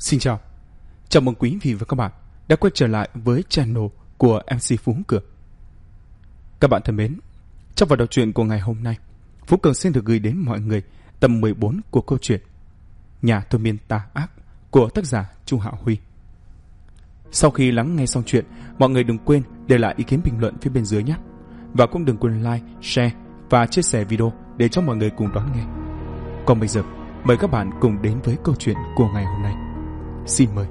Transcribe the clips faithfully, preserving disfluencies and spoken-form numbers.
Xin chào, chào mừng quý vị và các bạn đã quay trở lại với channel của em xê Phú Cường. Các bạn thân mến, trong phần đọc truyện của ngày hôm nay, Phú Cường xin được gửi đến mọi người tập mười bốn của câu chuyện Nhà thôi miên tà ác của tác giả Chu Hạo Huy. Sau khi lắng nghe xong chuyện, mọi người đừng quên để lại ý kiến bình luận phía bên dưới nhé. Và cũng đừng quên like, share và chia sẻ video để cho mọi người cùng đón nghe. Còn bây giờ, mời các bạn cùng đến với câu chuyện của ngày hôm nay. Xin mời.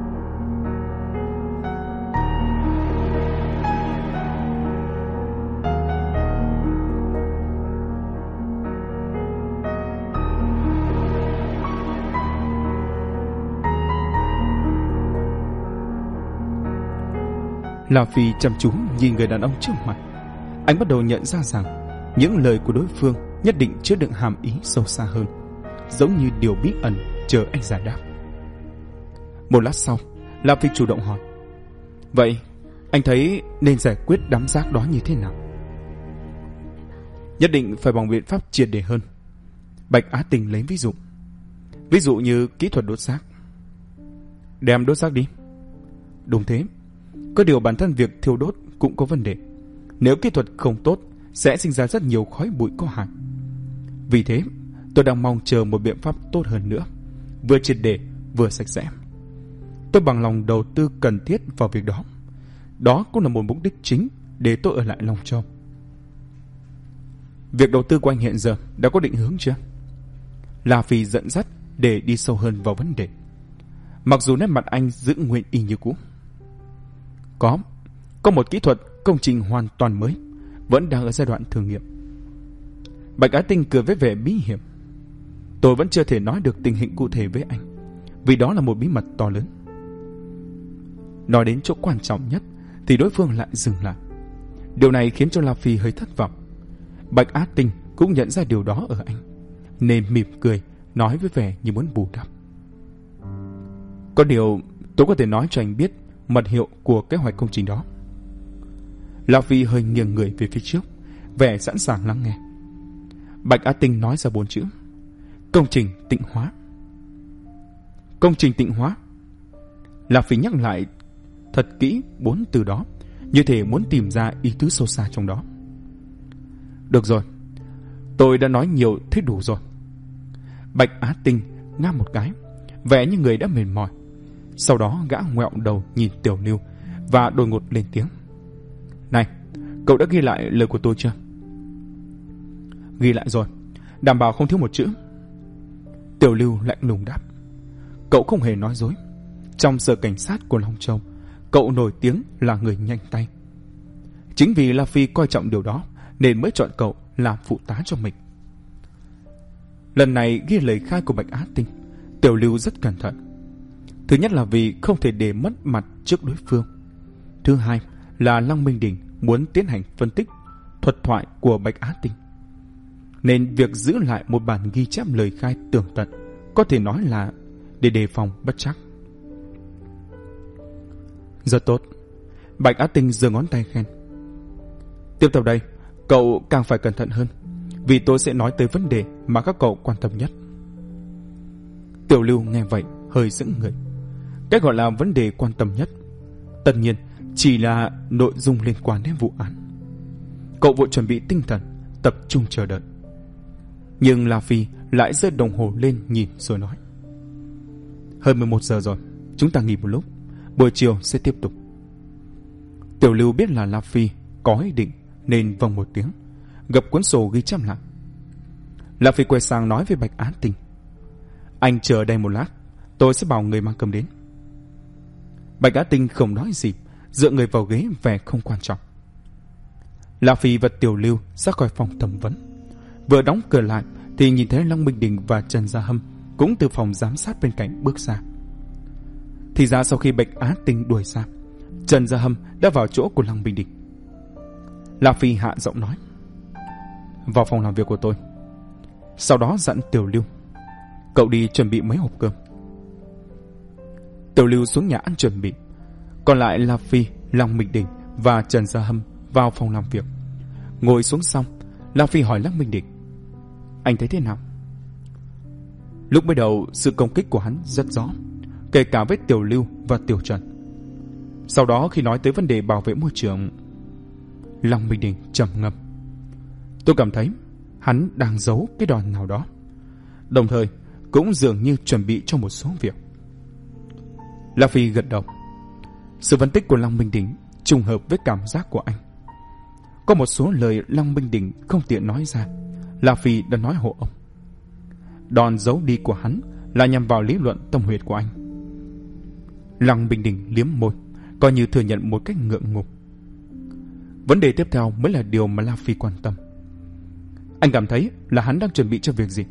La Phi chăm chú nhìn người đàn ông trước mặt. Anh bắt đầu nhận ra rằng những lời của đối phương nhất định chứa đựng hàm ý sâu xa hơn, giống như điều bí ẩn chờ anh giải đáp. Một lát sau, La Phi chủ động hỏi: "Vậy, anh thấy nên giải quyết đám rác đó như thế nào?" "Nhất định phải bằng biện pháp triệt để hơn." Bạch Á Tình lấy ví dụ. "Ví dụ như kỹ thuật đốt rác." "Đem đốt rác đi." "Đúng thế. Có điều bản thân việc thiêu đốt cũng có vấn đề. Nếu kỹ thuật không tốt, sẽ sinh ra rất nhiều khói bụi có hại. Vì thế, tôi đang mong chờ một biện pháp tốt hơn nữa, vừa triệt để, vừa sạch sẽ. Tôi bằng lòng đầu tư cần thiết vào việc đó. Đó cũng là một mục đích chính để tôi ở lại Long Châu." "Việc đầu tư của anh hiện giờ đã có định hướng chưa?" La Phi dẫn dắt để đi sâu hơn vào vấn đề. Mặc dù nét mặt anh giữ nguyên y như cũ. Có, có một kỹ thuật công trình hoàn toàn mới, vẫn đang ở giai đoạn thử nghiệm." Bạch Á Tinh cười với vẻ bí hiểm. "Tôi vẫn chưa thể nói được tình hình cụ thể với anh, vì đó là một bí mật to lớn." Nói đến chỗ quan trọng nhất thì đối phương lại dừng lại. Điều này khiến cho La Phi hơi thất vọng. Bạch Á Tinh cũng nhận ra điều đó ở anh, nên mỉm cười nói với vẻ như muốn bù đắp: "Có điều tôi có thể nói cho anh biết mật hiệu của kế hoạch công trình đó." La Phi hơi nghiêng người về phía trước, vẻ sẵn sàng lắng nghe. Bạch Á Tinh nói ra bốn chữ: "Công trình tịnh hóa." "Công trình tịnh hóa?" La Phi nhắc lại thật kỹ bốn từ đó, như thể muốn tìm ra ý tứ sâu xa trong đó. "Được rồi, tôi đã nói nhiều thế đủ rồi." Bạch Á Tinh ngáp một cái, vẻ như người đã mệt mỏi. Sau đó gã ngoẹo đầu nhìn Tiểu Lưu và đột ngột lên tiếng: "Này, cậu đã ghi lại lời của tôi chưa?" "Ghi lại rồi, đảm bảo không thiếu một chữ." Tiểu Lưu lạnh lùng đáp. Cậu không hề nói dối. Trong sở cảnh sát của Long Châu, cậu nổi tiếng là người nhanh tay. Chính vì La Phi coi trọng điều đó nên mới chọn cậu làm phụ tá cho mình. Lần này ghi lời khai của Bạch Á Tinh, Tiểu Lưu rất cẩn thận. Thứ nhất là vì không thể để mất mặt trước đối phương. Thứ hai là Lăng Minh Đình muốn tiến hành phân tích thuật thoại của Bạch Á Tinh, nên việc giữ lại một bản ghi chép lời khai tường tận có thể nói là để đề phòng bất trắc. "Rất tốt." Bạch Á Tinh giơ ngón tay khen. "Tiếp tục đây, cậu càng phải cẩn thận hơn, vì tôi sẽ nói tới vấn đề mà các cậu quan tâm nhất." Tiểu Lưu nghe vậy hơi sững người. Cái gọi là vấn đề quan tâm nhất tất nhiên chỉ là nội dung liên quan đến vụ án. Cậu vội chuẩn bị tinh thần, tập trung chờ đợi. Nhưng La Phi lại giơ đồng hồ lên nhìn rồi nói: "Hơn mười một giờ rồi, chúng ta nghỉ một lúc, buổi chiều sẽ tiếp tục." Tiểu Lưu biết là La Phi có ý định nên vâng một tiếng, gập cuốn sổ ghi chép lại. La Phi quay sang nói với Bạch Á Tinh: "Anh chờ đây một lát, tôi sẽ bảo người mang cơm đến." Bạch Á Tinh không nói gì, dựa người vào ghế vẻ không quan trọng. La Phi và Tiểu Lưu ra khỏi phòng thẩm vấn. Vừa đóng cửa lại thì nhìn thấy Lăng Minh Đình và Trần Gia Hâm cũng từ phòng giám sát bên cạnh bước ra. Thì ra sau khi Bạch Á Tinh đuổi ra, Trần Gia Hâm đã vào chỗ của Lăng Minh Đình. La Phi hạ giọng nói: "Vào phòng làm việc của tôi." Sau đó dặn Tiểu Lưu: "Cậu đi chuẩn bị mấy hộp cơm." Tiểu Lưu xuống nhà ăn chuẩn bị, còn lại La Phi, Lăng Minh Đình và Trần Gia Hâm vào phòng làm việc. Ngồi xuống xong, La Phi hỏi Lăng Minh Đình: "Anh thấy thế nào?" Lúc mới đầu sự công kích của hắn rất rõ, kể cả với Tiểu Lưu và Tiểu Trần. Sau đó khi nói tới vấn đề bảo vệ môi trường, Long Minh Đình trầm ngâm. Tôi cảm thấy hắn đang giấu cái đòn nào đó, đồng thời cũng dường như chuẩn bị cho một số việc. La Phi gật đầu. Sự phân tích của Long Minh Đình trùng hợp với cảm giác của anh. Có một số lời Long Minh Đình không tiện nói ra, La Phi đã nói hộ ông. Đòn giấu đi của hắn là nhằm vào lý luận tâm huyệt của anh. Long Minh Đình liếm môi, coi như thừa nhận một cách ngượng ngùng. Vấn đề tiếp theo mới là điều mà La Phi quan tâm. Anh cảm thấy là hắn đang chuẩn bị cho việc gì?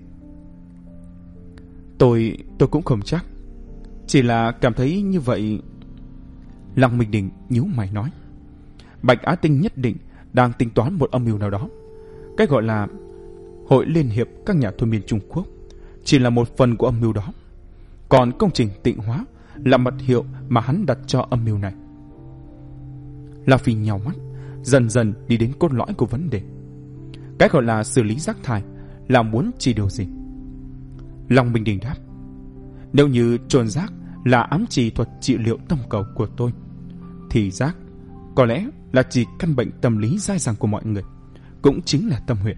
Tôi, tôi cũng không chắc. Chỉ là cảm thấy như vậy. Long Minh Đình nhíu mày nói. Bạch Á Tinh nhất định đang tính toán một âm mưu nào đó. Cái gọi là Hội Liên hiệp các nhà thôi miên Trung Quốc chỉ là một phần của âm mưu đó. Còn công trình Tịnh Hóa là mật hiệu mà hắn đặt cho âm mưu này. La Phi nhào mắt, dần dần đi đến cốt lõi của vấn đề. Cái gọi là xử lý rác thải là muốn chỉ điều gì? Long Minh Đình đáp. Nếu như chôn rác là ám chỉ thuật trị liệu tâm cầu của tôi, thì rác có lẽ là chỉ căn bệnh tâm lý dai dẳng của mọi người, cũng chính là tâm huyệt.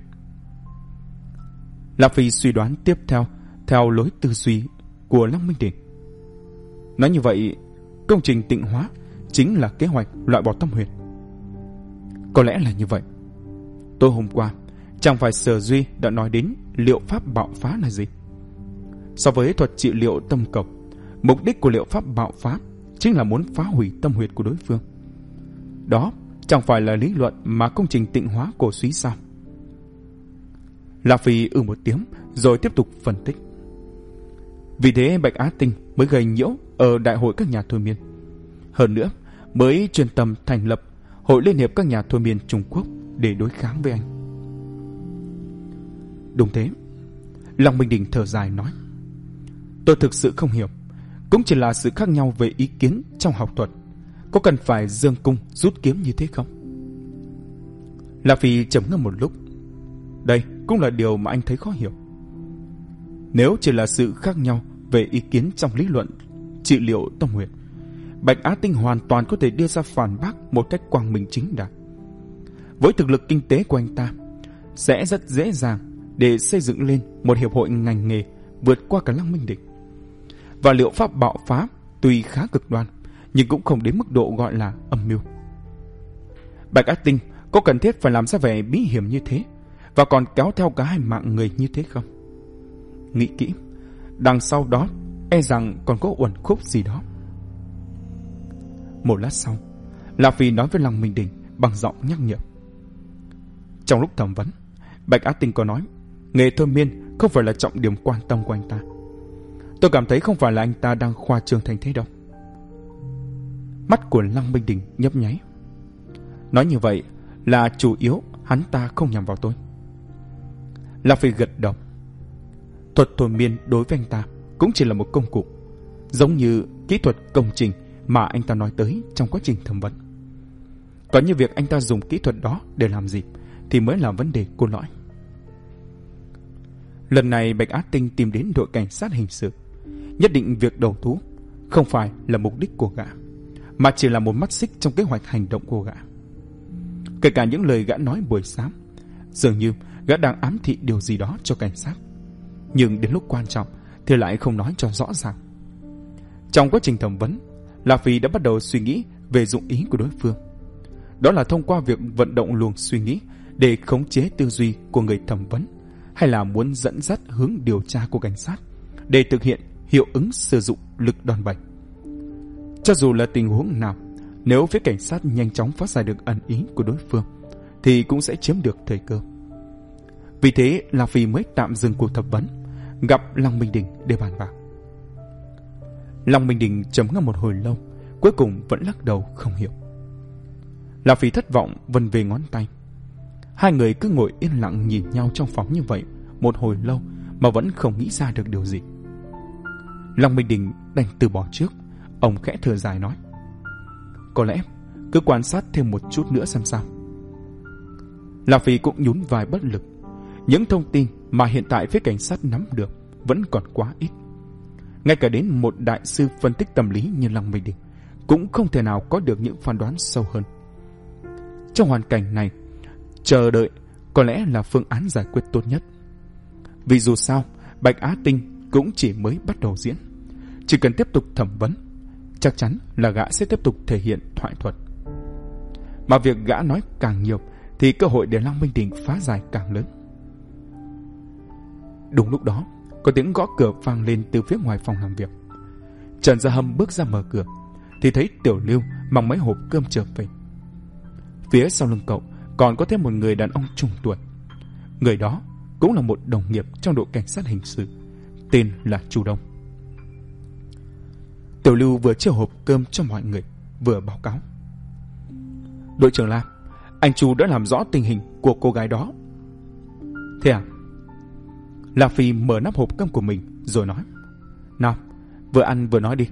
La Phi suy đoán tiếp theo theo lối tư duy của Long Minh Đình. Nói như vậy, công trình Tịnh Hóa chính là kế hoạch loại bỏ tâm huyệt. Có lẽ là như vậy. Tối hôm qua, chẳng phải Sở Duy đã nói đến liệu pháp bạo phá là gì? So với thuật trị liệu tâm cầu, mục đích của liệu pháp bạo phá chính là muốn phá hủy tâm huyệt của đối phương. Đó chẳng phải là lý luận mà công trình Tịnh Hóa cổ suý sao? La Phi ư một tiếng rồi tiếp tục phân tích. Vì thế Bạch Á Tinh mới gây nhiễu ở đại hội các nhà thôi miên. Hơn nữa mới chuyên tâm thành lập Hội Liên hiệp các nhà thôi miên Trung Quốc để đối kháng với anh. Đúng thế. Long Minh Đình thở dài nói. Tôi thực sự không hiểu. Cũng chỉ là sự khác nhau về ý kiến trong học thuật. Có cần phải dương cung rút kiếm như thế không? La Phi trầm ngâm một lúc. Đây cũng là điều mà anh thấy khó hiểu. Nếu chỉ là sự khác nhau về ý kiến trong lý luận trị liệu tâm huyệt, Bạch Á Tinh hoàn toàn có thể đưa ra phản bác một cách quang minh chính đại. Với thực lực kinh tế của anh ta, sẽ rất dễ dàng để xây dựng lên một hiệp hội ngành nghề vượt qua cả Long Minh Đình. Và liệu pháp bạo phá tuy khá cực đoan, nhưng cũng không đến mức độ gọi là âm mưu. Bạch Á Tinh có cần thiết phải làm ra vẻ bí hiểm như thế, và còn kéo theo cả hai mạng người như thế không? Nghĩ kỹ, đằng sau đó e rằng còn có uẩn khúc gì đó. Một lát sau, La Phi nói với Long Minh Đình bằng giọng nhắc nhở. Trong lúc thẩm vấn, Bạch Á Tinh có nói nghề thôi miên không phải là trọng điểm quan tâm của anh ta. Tôi cảm thấy không phải là anh ta đang khoa trương thành thế đâu. Mắt của Long Minh Đình nhấp nháy. Nói như vậy là chủ yếu hắn ta không nhằm vào tôi. La Phi gật đầu. Thuật thôi miên đối với anh ta cũng chỉ là một công cụ, giống như kỹ thuật công trình mà anh ta nói tới trong quá trình thẩm vấn. Còn như việc anh ta dùng kỹ thuật đó để làm gì thì mới là vấn đề cốt lõi. Lần này Bạch Á Tinh tìm đến đội cảnh sát hình sự, nhất định việc đầu thú không phải là mục đích của gã, mà chỉ là một mắt xích trong kế hoạch hành động của gã. Kể cả những lời gã nói buổi sáng, dường như gã đang ám thị điều gì đó cho cảnh sát, nhưng đến lúc quan trọng thì lại không nói cho rõ ràng. Trong quá trình thẩm vấn, La Phi đã bắt đầu suy nghĩ về dụng ý của đối phương. Đó là thông qua việc vận động luồng suy nghĩ để khống chế tư duy của người thẩm vấn, hay là muốn dẫn dắt hướng điều tra của cảnh sát để thực hiện hiệu ứng sử dụng lực đòn bẩy. Cho dù là tình huống nào, nếu phía cảnh sát nhanh chóng phát giải được ẩn ý của đối phương thì cũng sẽ chiếm được thời cơ. Vì thế La Phi mới tạm dừng cuộc thẩm vấn, gặp Long Minh Đình để bàn bạc. Long Minh Đình trầm ngâm một hồi lâu, cuối cùng vẫn lắc đầu không hiểu. La Phi thất vọng vân về ngón tay. Hai người cứ ngồi yên lặng nhìn nhau trong phòng như vậy một hồi lâu mà vẫn không nghĩ ra được điều gì. Long Minh Đình đành từ bỏ trước. Ông khẽ thở dài nói, có lẽ cứ quan sát thêm một chút nữa xem sao. La Phi cũng nhún vai bất lực. Những thông tin mà hiện tại phía cảnh sát nắm được vẫn còn quá ít. ngay cả đến một đại sư phân tích tâm lý như Lăng Minh Đình cũng không thể nào có được những phán đoán sâu hơn. Trong hoàn cảnh này, chờ đợi có lẽ là phương án giải quyết tốt nhất. Vì dù sao, Bạch Á Tinh cũng chỉ mới bắt đầu diễn. Chỉ cần tiếp tục thẩm vấn, chắc chắn là gã sẽ tiếp tục thể hiện thoại thuật. Mà việc gã nói càng nhiều thì cơ hội để Lăng Minh Đình phá giải càng lớn. Đúng lúc đó, có tiếng gõ cửa vang lên từ phía ngoài phòng làm việc. Trần Gia Hâm bước ra mở cửa thì thấy Tiểu Lưu mang mấy hộp cơm trở về. Phía sau lưng cậu còn có thêm một người đàn ông trung tuổi. Người đó cũng là một đồng nghiệp trong đội cảnh sát hình sự, tên là Chu Đông. Tiểu Lưu vừa chia hộp cơm cho mọi người, vừa báo cáo: đội trưởng Lam, anh Chu đã làm rõ tình hình của cô gái đó. Thế à? La Phi mở nắp hộp cơm của mình rồi nói: nào, vừa ăn vừa nói đi.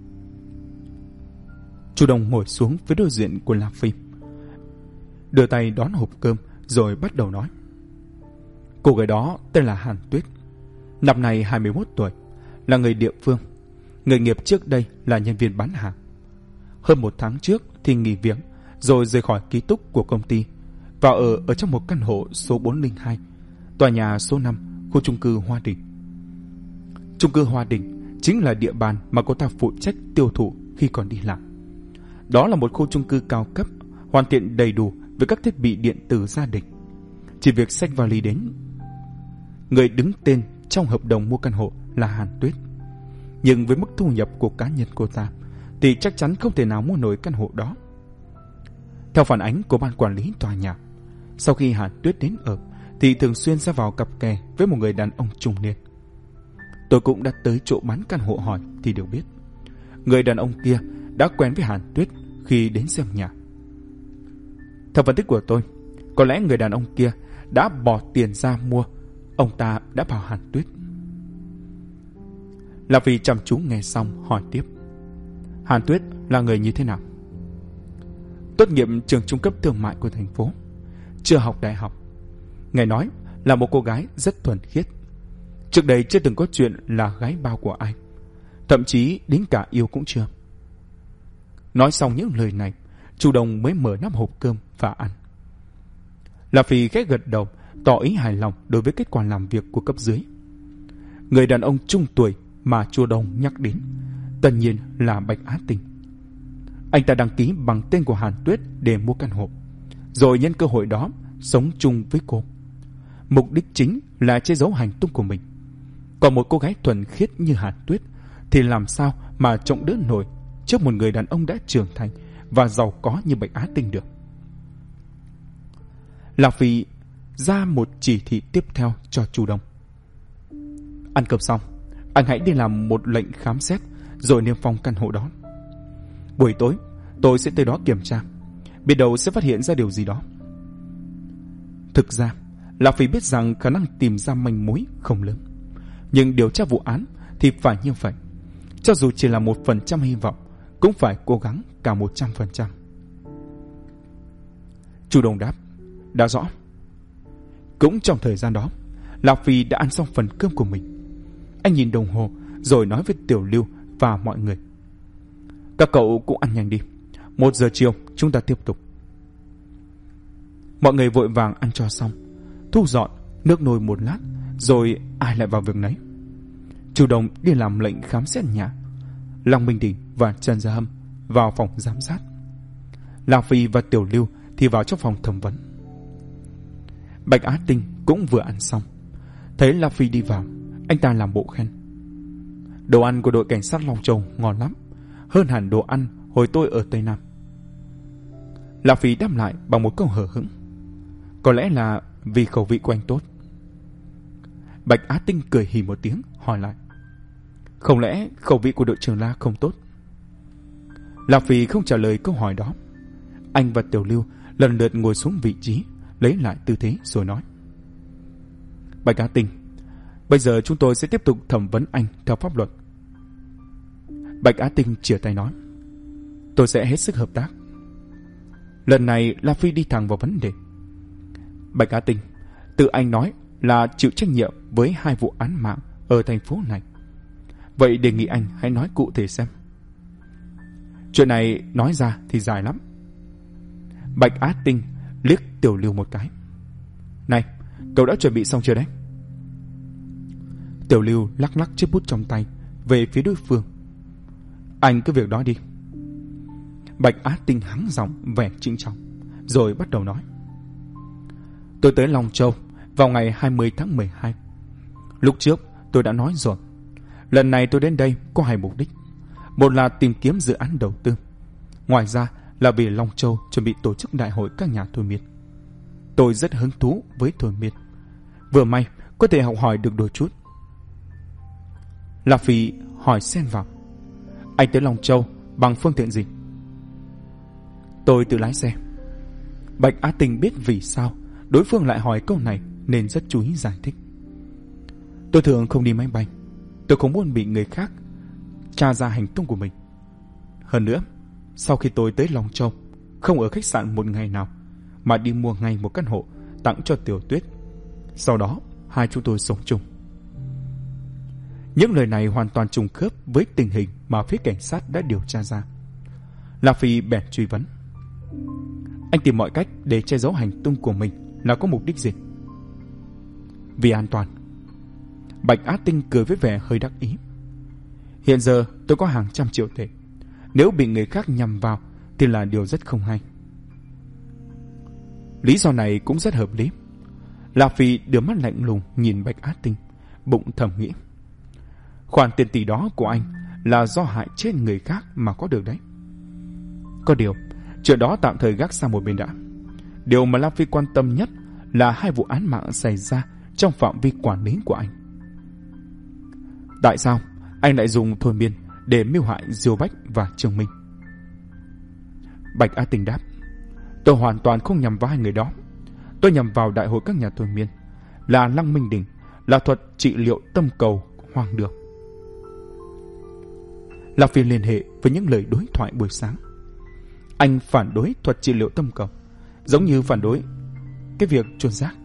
Chu Đông ngồi xuống với đối diện của La Phi, đưa tay đón hộp cơm rồi bắt đầu nói: cô gái đó tên là Hàn Tuyết, năm nay hai mươi mốt tuổi, là người địa phương. Nghề nghiệp trước đây là nhân viên bán hàng. Hơn một tháng trước thì nghỉ việc rồi rời khỏi ký túc của công ty, vào ở ở trong một căn hộ số bốn không hai, tòa nhà số năm, khu chung cư Hoa Đình. Chung cư Hoa Đình chính là địa bàn mà cô ta phụ trách tiêu thụ khi còn đi làm. Đó là một khu chung cư cao cấp, hoàn thiện đầy đủ với các thiết bị điện tử gia đình. Chỉ việc xách vali đến. Người đứng tên trong hợp đồng mua căn hộ là Hàn Tuyết. Nhưng với mức thu nhập của cá nhân cô ta thì chắc chắn không thể nào mua nổi căn hộ đó. Theo phản ánh của ban quản lý tòa nhà, sau khi Hàn Tuyết đến ở thì thường xuyên ra vào cặp kè với một người đàn ông trung niên. Tôi cũng đã tới chỗ bán căn hộ hỏi thì đều biết, người đàn ông kia đã quen với Hàn Tuyết khi đến xem nhà. Theo phân tích của tôi, có lẽ người đàn ông kia đã bỏ tiền ra mua, ông ta đã bảo Hàn Tuyết. Là vì chăm chú nghe xong hỏi tiếp: Hàn Tuyết là người như thế nào? Tốt nghiệp trường trung cấp thương mại của thành phố, chưa học đại học. Nghe nói là một cô gái rất thuần khiết. Trước đây chưa từng có chuyện là gái bao của ai, thậm chí đến cả yêu cũng chưa. Nói xong những lời này, Chu Đông mới mở nắp hộp cơm và ăn. La Phi khẽ gật đầu, tỏ ý hài lòng đối với kết quả làm việc của cấp dưới. Người đàn ông trung tuổi mà Chu Đông nhắc đến tất nhiên là Bạch Á Tinh. Anh ta đăng ký bằng tên của Hàn Tuyết để mua căn hộ, rồi nhân cơ hội đó sống chung với cô. Mục đích chính là che giấu hành tung của mình. Còn một cô gái thuần khiết như Hàn Tuyết thì làm sao mà trọng đỡ nổi trước một người đàn ông đã trưởng thành và giàu có như Bạch Á Tinh được. Lạc Phi ra một chỉ thị tiếp theo cho Chu Đông: ăn cơm xong, anh hãy đi làm một lệnh khám xét rồi niêm phong căn hộ đó. Buổi tối tôi sẽ tới đó kiểm tra, biết đâu sẽ phát hiện ra điều gì đó. Thực ra Lạc Phi biết rằng khả năng tìm ra manh mối không lớn, nhưng điều tra vụ án thì phải như vậy. Cho dù chỉ là một phần trăm hy vọng, cũng phải cố gắng cả một trăm phần trăm. Chu Đông đáp: đã rõ. Cũng trong thời gian đó, Lạc Phi đã ăn xong phần cơm của mình. Anh nhìn đồng hồ rồi nói với Tiểu Lưu và mọi người: các cậu cũng ăn nhanh đi, một giờ chiều chúng ta tiếp tục. Mọi người vội vàng ăn cho xong, thu dọn, nước nôi một lát, rồi ai lại vào việc nấy. Chu Đông đi làm lệnh khám xét nhà, Lăng Minh Đình và Trần Gia Hâm vào phòng giám sát, Lạc Phi và Tiểu Lưu thì vào trong phòng thẩm vấn. Bạch Á Tinh cũng vừa ăn xong, thấy Lạc Phi đi vào, anh ta làm bộ khen: đồ ăn của đội cảnh sát Long Châu ngon lắm, hơn hẳn đồ ăn hồi tôi ở Tây Nam. Lạc Phi đáp lại bằng một câu hờ hững: có lẽ là vì khẩu vị của anh tốt. Bạch Á Tinh cười hì một tiếng hỏi lại: không lẽ khẩu vị của đội trưởng La không tốt? Lạc Phi không trả lời câu hỏi đó. Anh và Tiểu Lưu lần lượt ngồi xuống vị trí, lấy lại tư thế rồi nói: Bạch Á Tinh, bây giờ chúng tôi sẽ tiếp tục thẩm vấn anh theo pháp luật. Bạch Á Tinh chìa tay nói: tôi sẽ hết sức hợp tác. Lần này La Phi đi thẳng vào vấn đề: Bạch Á Tinh, tự anh nói là chịu trách nhiệm với hai vụ án mạng ở thành phố này. Vậy đề nghị anh hãy nói cụ thể xem. Chuyện này nói ra thì dài lắm. Bạch Á Tinh liếc Tiểu Lưu một cái. Này, cậu đã chuẩn bị xong chưa đấy? Tiểu Lưu lắc lắc chiếc bút trong tay về phía đối phương. Anh cứ việc đó đi. Bạch Á Tinh hắng giọng vẻ trịnh trọng, rồi bắt đầu nói. Tôi tới Long Châu vào ngày hai mươi tháng mười hai. Lúc trước tôi đã nói rồi, lần này tôi đến đây có hai mục đích. Một là tìm kiếm dự án đầu tư, ngoài ra là vì Long Châu chuẩn bị tổ chức đại hội các nhà thôi miên. Tôi rất hứng thú với thôi miên, vừa may có thể học hỏi được đôi chút. La Phi hỏi xen vào. Anh tới Long Châu bằng phương tiện gì? Tôi tự lái xe. Bạch Á Tinh biết vì sao đối phương lại hỏi câu này nên rất chú ý giải thích. Tôi thường không đi máy bay. Tôi không muốn bị người khác tra ra hành tung của mình. Hơn nữa, sau khi tôi tới Long Châu, không ở khách sạn một ngày nào, mà đi mua ngay một căn hộ tặng cho Tiểu Tuyết. Sau đó hai chúng tôi sống chung. Những lời này hoàn toàn trùng khớp với tình hình mà phía cảnh sát đã điều tra ra. La Phi bèn truy vấn. Anh tìm mọi cách để che giấu hành tung của mình là có mục đích gì? Vì an toàn. Bạch Á Tinh cười với vẻ hơi đắc ý. Hiện giờ tôi có hàng trăm triệu tệ, nếu bị người khác nhằm vào thì là điều rất không hay. Lý do này cũng rất hợp lý. La Phi đưa mắt lạnh lùng nhìn Bạch Á Tinh, bụng thầm nghĩ. Khoản tiền tỷ đó của anh là do hại chết người khác mà có được đấy. Có điều, chuyện đó tạm thời gác sang một bên đã. Điều mà La Phi quan tâm nhất là hai vụ án mạng xảy ra trong phạm vi quản lý của anh. Tại sao anh lại dùng thôi miên để mưu hại Diêu Bách và Trương Minh? Bạch Á Tinh đáp. Tôi hoàn toàn không nhằm vào hai người đó. Tôi nhằm vào đại hội các nhà thôi miên, là Lăng Minh Đình, là thuật trị liệu tâm cầu hoang đường. La Phi liên hệ với những lời đối thoại buổi sáng. Anh phản đối thuật trị liệu tâm cầu, giống như phản đối cái việc chôn xác.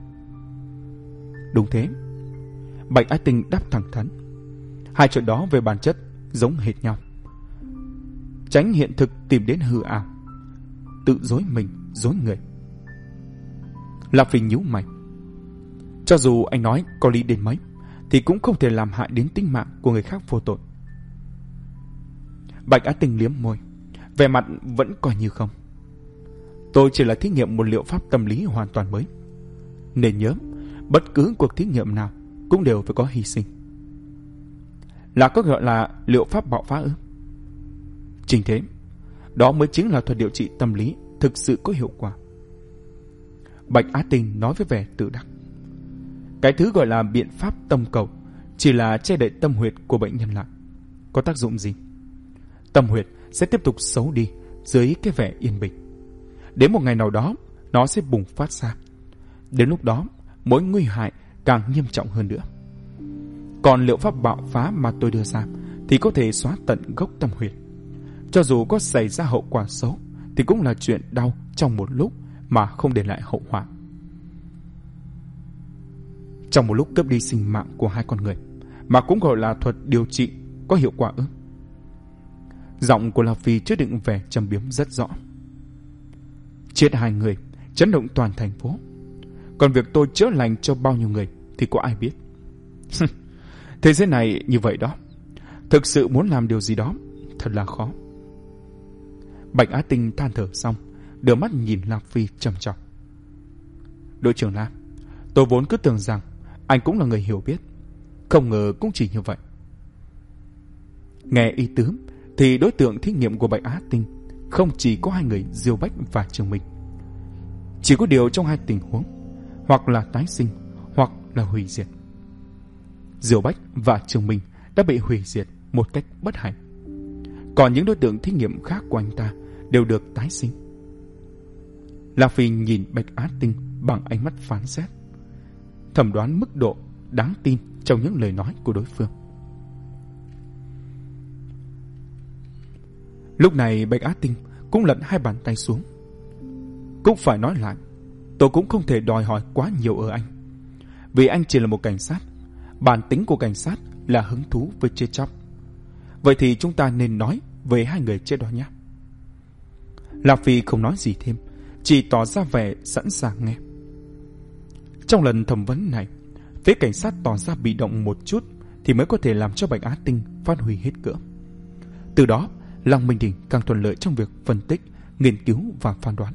Đúng thế. Bạch Á Tinh đáp thẳng thắn. Hai chuyện đó về bản chất giống hệt nhau. Tránh hiện thực tìm đến hư ảo, tự dối mình dối người. La Phi nhíu mày. Cho dù anh nói có lý đến mấy thì cũng không thể làm hại đến tính mạng của người khác vô tội. Bạch Á Tinh liếm môi, vẻ mặt vẫn coi như không. Tôi chỉ là thí nghiệm một liệu pháp tâm lý hoàn toàn mới. Nên nhớ, bất cứ cuộc thí nghiệm nào cũng đều phải có hy sinh. Là có gọi là liệu pháp bạo phá ư? Chính thế, đó mới chính là thuật điều trị tâm lý thực sự có hiệu quả. Bạch Á Tinh nói với vẻ tự đắc. Cái thứ gọi là biện pháp tâm cầu chỉ là che đậy tâm huyệt của bệnh nhân lại. Có tác dụng gì? Tâm huyệt sẽ tiếp tục xấu đi dưới cái vẻ yên bình. Đến một ngày nào đó, nó sẽ bùng phát ra. Đến lúc đó, mối nguy hại càng nghiêm trọng hơn nữa. Còn liệu pháp bạo phá mà tôi đưa ra thì có thể xóa tận gốc tâm huyệt. Cho dù có xảy ra hậu quả xấu thì cũng là chuyện đau trong một lúc mà không để lại hậu họa. Trong một lúc cướp đi sinh mạng của hai con người mà cũng gọi là thuật điều trị có hiệu quả ư? Giọng của La Phi chứa đựng vẻ trầm biếm rất rõ. Chết hai người, chấn động toàn thành phố. Còn việc tôi chữa lành cho bao nhiêu người thì có ai biết? Thế giới này như vậy đó. Thực sự muốn làm điều gì đó thật là khó. Bạch Á Tinh than thở xong, đưa mắt nhìn La Phi trầm trọng. Đội trưởng La, tôi vốn cứ tưởng rằng anh cũng là người hiểu biết, không ngờ cũng chỉ như vậy. Nghe ý tứ thì đối tượng thí nghiệm của Bạch Á Tinh không chỉ có hai người Diêu Bách và Trương Minh. Chỉ có điều trong hai tình huống, hoặc là tái sinh, hoặc là hủy diệt. Diêu Bách và Trương Minh đã bị hủy diệt một cách bất hạnh. Còn những đối tượng thí nghiệm khác của anh ta đều được tái sinh. La Phi nhìn Bạch Á Tinh bằng ánh mắt phán xét, thẩm đoán mức độ đáng tin trong những lời nói của đối phương. Lúc này Bạch Á Tinh cũng lật hai bàn tay xuống. Cũng phải nói lại, tôi cũng không thể đòi hỏi quá nhiều ở anh. Vì anh chỉ là một cảnh sát. Bản tính của cảnh sát là hứng thú với chết chóc. Vậy thì chúng ta nên nói về hai người chết đó nhé. La Phi không nói gì thêm, chỉ tỏ ra vẻ sẵn sàng nghe. Trong lần thẩm vấn này, phía cảnh sát tỏ ra bị động một chút thì mới có thể làm cho Bạch Á Tinh phát huy hết cỡ. Từ đó, Lăng Minh Đình càng thuận lợi trong việc phân tích, nghiên cứu và phán đoán.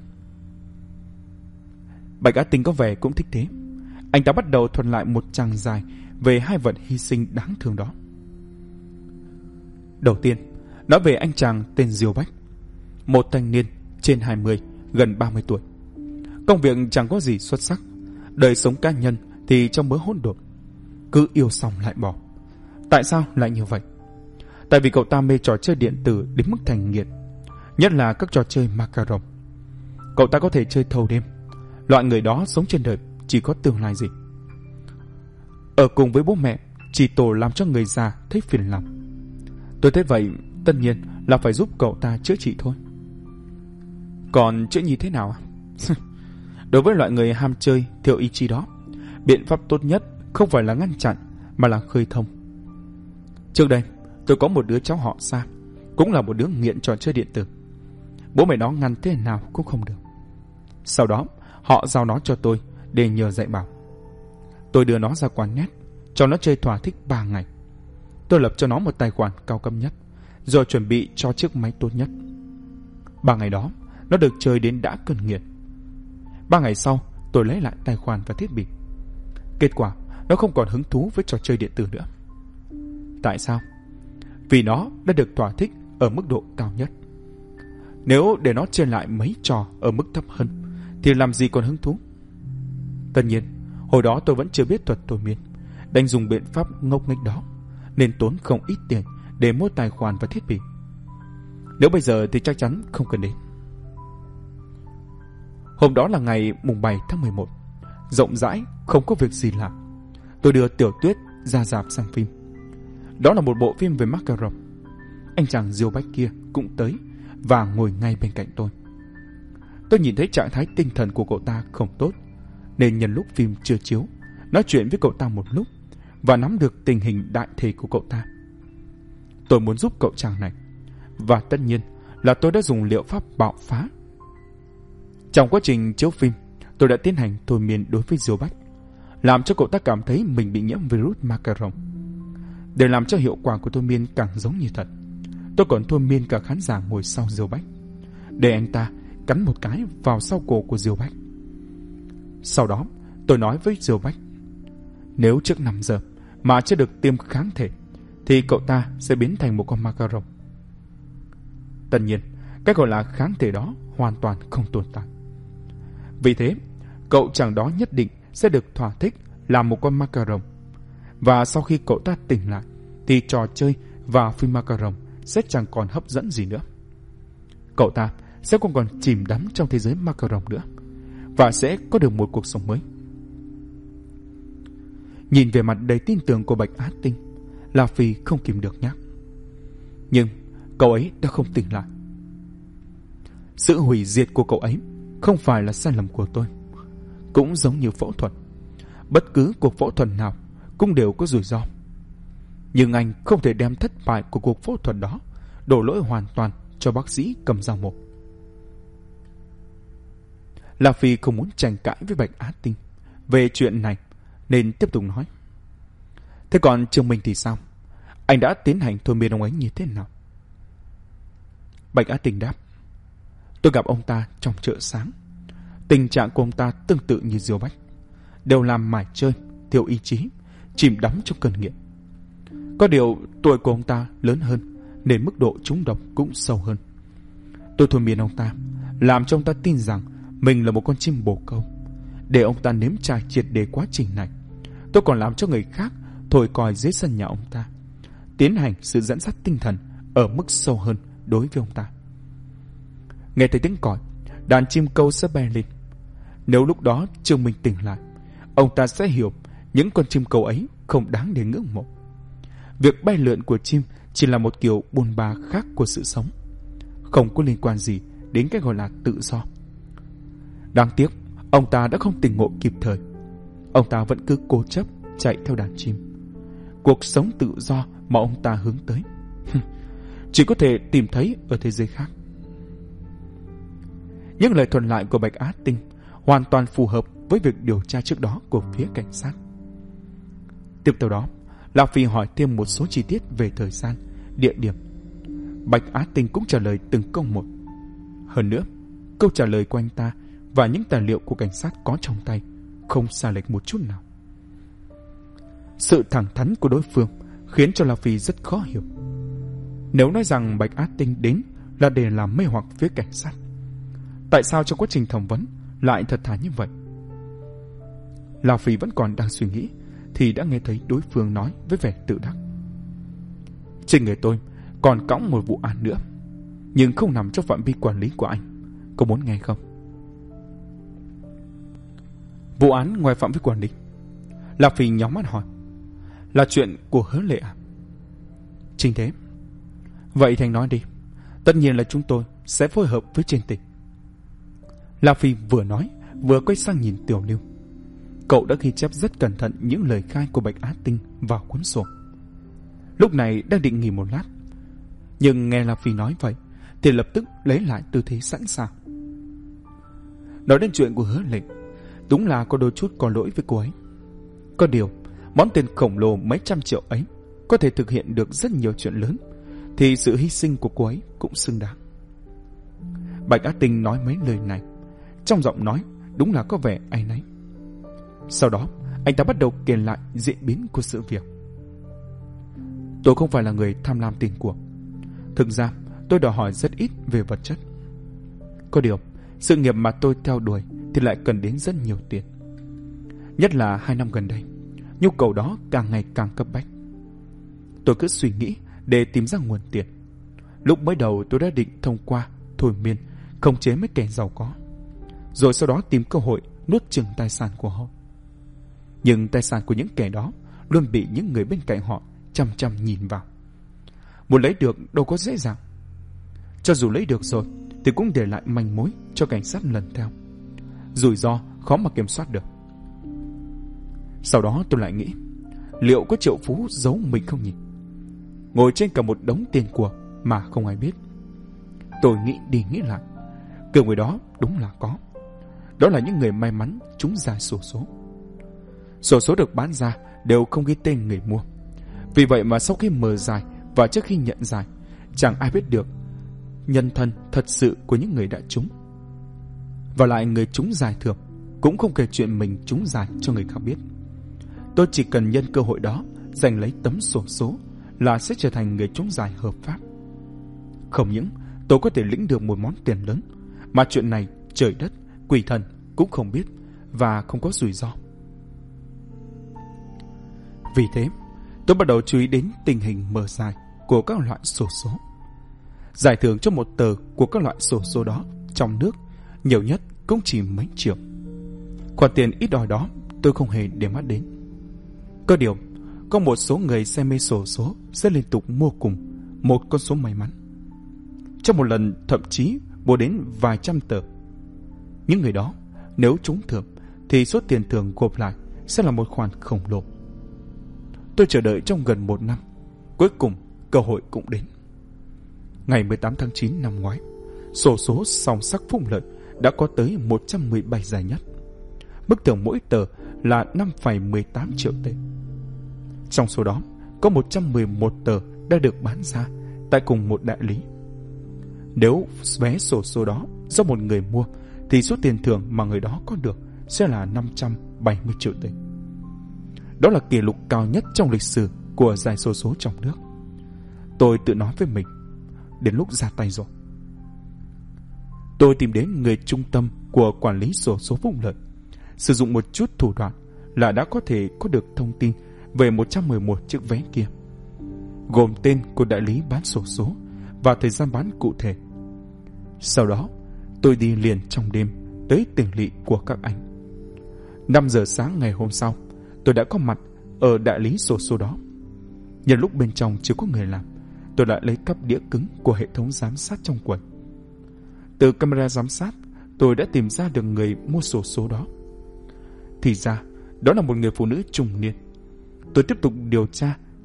Bạch Á Tinh có vẻ cũng thích thế. Anh ta bắt đầu thuật lại một trang dài về hai vật hy sinh đáng thương đó. Đầu tiên, nói về anh chàng tên Diêu Bách, một thanh niên trên hai mươi, gần ba mươi tuổi. Công việc chẳng có gì xuất sắc, đời sống cá nhân thì trong mớ hỗn độn, cứ yêu xong lại bỏ. Tại sao lại như vậy? Tại vì cậu ta mê trò chơi điện tử đến mức thành nghiện, nhất là các trò chơi macaron. Cậu ta có thể chơi thâu đêm. Loại người đó sống trên đời chỉ có tương lai gì. Ở cùng với bố mẹ chỉ tổ làm cho người già thấy phiền lòng. Tôi thấy vậy, tất nhiên là phải giúp cậu ta chữa trị thôi. Còn chữa như thế nào? Đối với loại người ham chơi, thiếu ý chí đó, biện pháp tốt nhất không phải là ngăn chặn mà là khơi thông. Trước đây tôi có một đứa cháu họ Sa, cũng là một đứa nghiện trò chơi điện tử. Bố mẹ nó ngăn thế nào cũng không được. Sau đó họ giao nó cho tôi để nhờ dạy bảo. Tôi đưa nó ra quán net, cho nó chơi thỏa thích ba ngày. Tôi lập cho nó một tài khoản cao cấp nhất, rồi chuẩn bị cho chiếc máy tốt nhất. Ba ngày đó nó được chơi đến đã cơn nghiện. Ba ngày sau tôi lấy lại tài khoản và thiết bị. Kết quả nó không còn hứng thú với trò chơi điện tử nữa. Tại sao? Vì nó đã được thỏa thích ở mức độ cao nhất. Nếu để nó chơi lại mấy trò ở mức thấp hơn thì làm gì còn hứng thú. Tất nhiên hồi đó tôi vẫn chưa biết thuật thôi miên, đành dùng biện pháp ngốc nghếch đó, nên tốn không ít tiền để mua tài khoản và thiết bị. Nếu bây giờ thì chắc chắn không cần đến. Hôm đó là ngày mùng bảy tháng mười một, rộng rãi, không có việc gì làm. Tôi đưa Tiểu Tuyết ra rạp xem phim. Đó là một bộ phim về macaron. Anh chàng Diêu Bách kia cũng tới và ngồi ngay bên cạnh tôi. Tôi nhìn thấy trạng thái tinh thần của cậu ta không tốt, nên nhân lúc phim chưa chiếu, nói chuyện với cậu ta một lúc và nắm được tình hình đại thể của cậu ta. Tôi muốn giúp cậu chàng này, và tất nhiên là tôi đã dùng liệu pháp bạo phá. Trong quá trình chiếu phim, tôi đã tiến hành thôi miên đối với Diêu Bách, làm cho cậu ta cảm thấy mình bị nhiễm virus macaron. Để làm cho hiệu quả của thôi miên càng giống như thật, tôi còn thôi miên cả khán giả ngồi sau Diêu Bách, để anh ta cắn một cái vào sau cổ của Diêu Bách. Sau đó tôi nói với Diêu Bách, nếu trước năm giờ mà chưa được tiêm kháng thể thì cậu ta sẽ biến thành một con macaron. Tất nhiên cái gọi là kháng thể đó hoàn toàn không tồn tại. Vì thế cậu chàng đó nhất định sẽ được thỏa thích làm một con macaron. Và sau khi cậu ta tỉnh lại thì trò chơi và phim macaron sẽ chẳng còn hấp dẫn gì nữa. Cậu ta sẽ không còn chìm đắm trong thế giới macaron nữa, và sẽ có được một cuộc sống mới. Nhìn về mặt đầy tin tưởng của Bạch Á Tinh, La Phi không kìm được nhắc. Nhưng cậu ấy đã không tỉnh lại. Sự hủy diệt của cậu ấy không phải là sai lầm của tôi. Cũng giống như phẫu thuật, bất cứ cuộc phẫu thuật nào cũng đều có rủi ro. Nhưng anh không thể đem thất bại của cuộc phẫu thuật đó đổ lỗi hoàn toàn cho bác sĩ cầm dao mổ. La Phi không muốn tranh cãi với Bạch Á Tinh về chuyện này, nên tiếp tục nói. Thế còn Trương Minh thì sao? Anh đã tiến hành thôi miên ông ấy như thế nào? Bạch Á Tinh đáp. Tôi gặp ông ta trong chợ sáng. Tình trạng của ông ta tương tự như Diêu Bách, đều làm mải chơi, thiếu ý chí, chìm đắm trong cơn nghiện. Có điều tuổi của ông ta lớn hơn, nên mức độ trúng độc cũng sâu hơn. Tôi thôi miên ông ta, làm cho ông ta tin rằng mình là một con chim bồ câu, để ông ta nếm trải triệt để quá trình này. Tôi còn làm cho người khác thổi còi dưới sân nhà ông ta, tiến hành sự dẫn dắt tinh thần ở mức sâu hơn đối với ông ta. Nghe thấy tiếng còi, đàn chim câu sẽ bay lên. Nếu lúc đó Trương Minh tỉnh lại, ông ta sẽ hiểu những con chim câu ấy không đáng để ngưỡng mộ. Việc bay lượn của chim chỉ là một kiểu bôn ba khác của sự sống, không có liên quan gì đến cái gọi là tự do. Đáng tiếc, ông ta đã không tỉnh ngộ kịp thời. Ông ta vẫn cứ cố chấp chạy theo đàn chim. cuộc sống tự do mà ông ta hướng tới chỉ có thể tìm thấy ở thế giới khác. Những lời thuận lại của Bạch Á Tinh hoàn toàn phù hợp với việc điều tra trước đó của phía cảnh sát. Tiếp theo đó, Lão Phi hỏi thêm một số chi tiết về thời gian, địa điểm. Bạch Á Tinh cũng trả lời từng câu một. Hơn nữa, câu trả lời của anh ta và những tài liệu của cảnh sát có trong tay không xa lệch một chút nào. Sự thẳng thắn của đối phương khiến cho Lão Phi rất khó hiểu. Nếu nói rằng Bạch Á Tinh đến là để làm mê hoặc phía cảnh sát, tại sao trong quá trình thẩm vấn lại thật thà như vậy? Lão Phi vẫn còn đang suy nghĩ thì đã nghe thấy đối phương nói với vẻ tự đắc. Trên người tôi còn cõng một vụ án nữa, nhưng không nằm trong phạm vi quản lý của anh. Có muốn nghe không? Vụ án ngoài phạm vi quản lý? Lão Phi nhóng mắt hỏi. Là chuyện của Hứa Lệ à? Chính thế. Vậy thì anh nói đi. Tất nhiên là chúng tôi sẽ phối hợp với trên tỉnh. Lão Phi vừa nói vừa quay sang nhìn Tiểu Lưu. Cậu đã ghi chép rất cẩn thận những lời khai của Bạch Á Tinh vào cuốn sổ. Lúc này đang định nghỉ một lát, nhưng nghe Lão Phi nói vậy thì lập tức lấy lại tư thế sẵn sàng. Nói đến chuyện của Hứa Lệ, đúng là có đôi chút có lỗi với cô ấy. Có điều món tiền khổng lồ mấy trăm triệu ấy có thể thực hiện được rất nhiều chuyện lớn, thì sự hy sinh của cô ấy cũng xứng đáng. Bạch Á Tinh nói mấy lời này, trong giọng nói đúng là có vẻ áy náy. Sau đó anh ta bắt đầu kể lại diễn biến của sự việc. Tôi không phải là người tham lam tiền của. Thực ra tôi đòi hỏi rất ít về vật chất. Có điều sự nghiệp mà tôi theo đuổi thì lại cần đến rất nhiều tiền. Nhất là hai năm gần đây, nhu cầu đó càng ngày càng cấp bách. Tôi cứ suy nghĩ để tìm ra nguồn tiền. Lúc mới đầu tôi đã định thông qua thôi miên khống chế mấy kẻ giàu có, rồi sau đó tìm cơ hội nuốt chửng tài sản của họ. Nhưng tài sản của những kẻ đó luôn bị những người bên cạnh họ chăm chăm nhìn vào. Muốn lấy được đâu có dễ dàng. Cho dù lấy được rồi thì cũng để lại manh mối cho cảnh sát lần theo. Rủi ro khó mà kiểm soát được. Sau đó tôi lại nghĩ, liệu có triệu phú giấu mình không nhỉ? Ngồi trên cả một đống tiền của mà không ai biết. Tôi nghĩ đi nghĩ lại, kiểu người đó đúng là có. Đó là những người may mắn trúng giải xổ số. Xổ số được bán ra đều không ghi tên người mua. Vì vậy mà sau khi mở giải và trước khi nhận giải, chẳng ai biết được nhân thân thật sự của những người đã trúng. Và lại người trúng giải thưởng cũng không kể chuyện mình trúng giải cho người khác biết. Tôi chỉ cần nhân cơ hội đó giành lấy tấm xổ số là sẽ trở thành người trúng giải hợp pháp. Không những tôi có thể lĩnh được một món tiền lớn, mà chuyện này trời đất, quỷ thần cũng không biết và không có rủi ro. Vì thế, tôi bắt đầu chú ý đến tình hình mở giải của các loại xổ số. Giải thưởng cho một tờ của các loại xổ số đó trong nước nhiều nhất cũng chỉ mấy triệu. Khoản tiền ít ỏi đó tôi không hề để mắt đến. Có điều, có một số người say mê xổ số sẽ liên tục mua cùng một con số may mắn. Trong một lần thậm chí mua đến vài trăm tờ. Những người đó nếu trúng thưởng thì số tiền thưởng gộp lại sẽ là một khoản khổng lồ. Tôi chờ đợi trong gần một năm, cuối cùng cơ hội cũng đến. Ngày mười tám tháng chín năm ngoái, xổ số song sắc Phúc Lợi đã có tới một trăm mười bảy giải nhất. Mức thưởng mỗi tờ là năm phẩy mười tám triệu tệ. Trong số đó, có một trăm mười một tờ đã được bán ra tại cùng một đại lý. Nếu vé xổ số đó do một người mua thì số tiền thưởng mà người đó có được sẽ là năm trăm bảy mươi triệu tệ. Đó là kỷ lục cao nhất trong lịch sử của giải xổ số trong nước. Tôi tự nói với mình, đến lúc ra tay rồi. Tôi tìm đến người trung tâm của quản lý xổ số Phúc Lợi, sử dụng một chút thủ đoạn là đã có thể có được thông tin về một trăm mười một chiếc vé kia, gồm tên của đại lý bán xổ số và thời gian bán cụ thể. Sau đó, tôi đi liền trong đêm tới tỉnh lỵ của các anh. năm giờ sáng ngày hôm sau, tôi đã có mặt ở đại lý xổ số đó. Nhân lúc bên trong chưa có người làm, tôi đã lấy cắp đĩa cứng của hệ thống giám sát trong quầy. Từ camera giám sát, tôi đã tìm ra được người mua xổ số đó. Thì ra, đó là một người phụ nữ trung niên. Tôi tiếp tục điều tra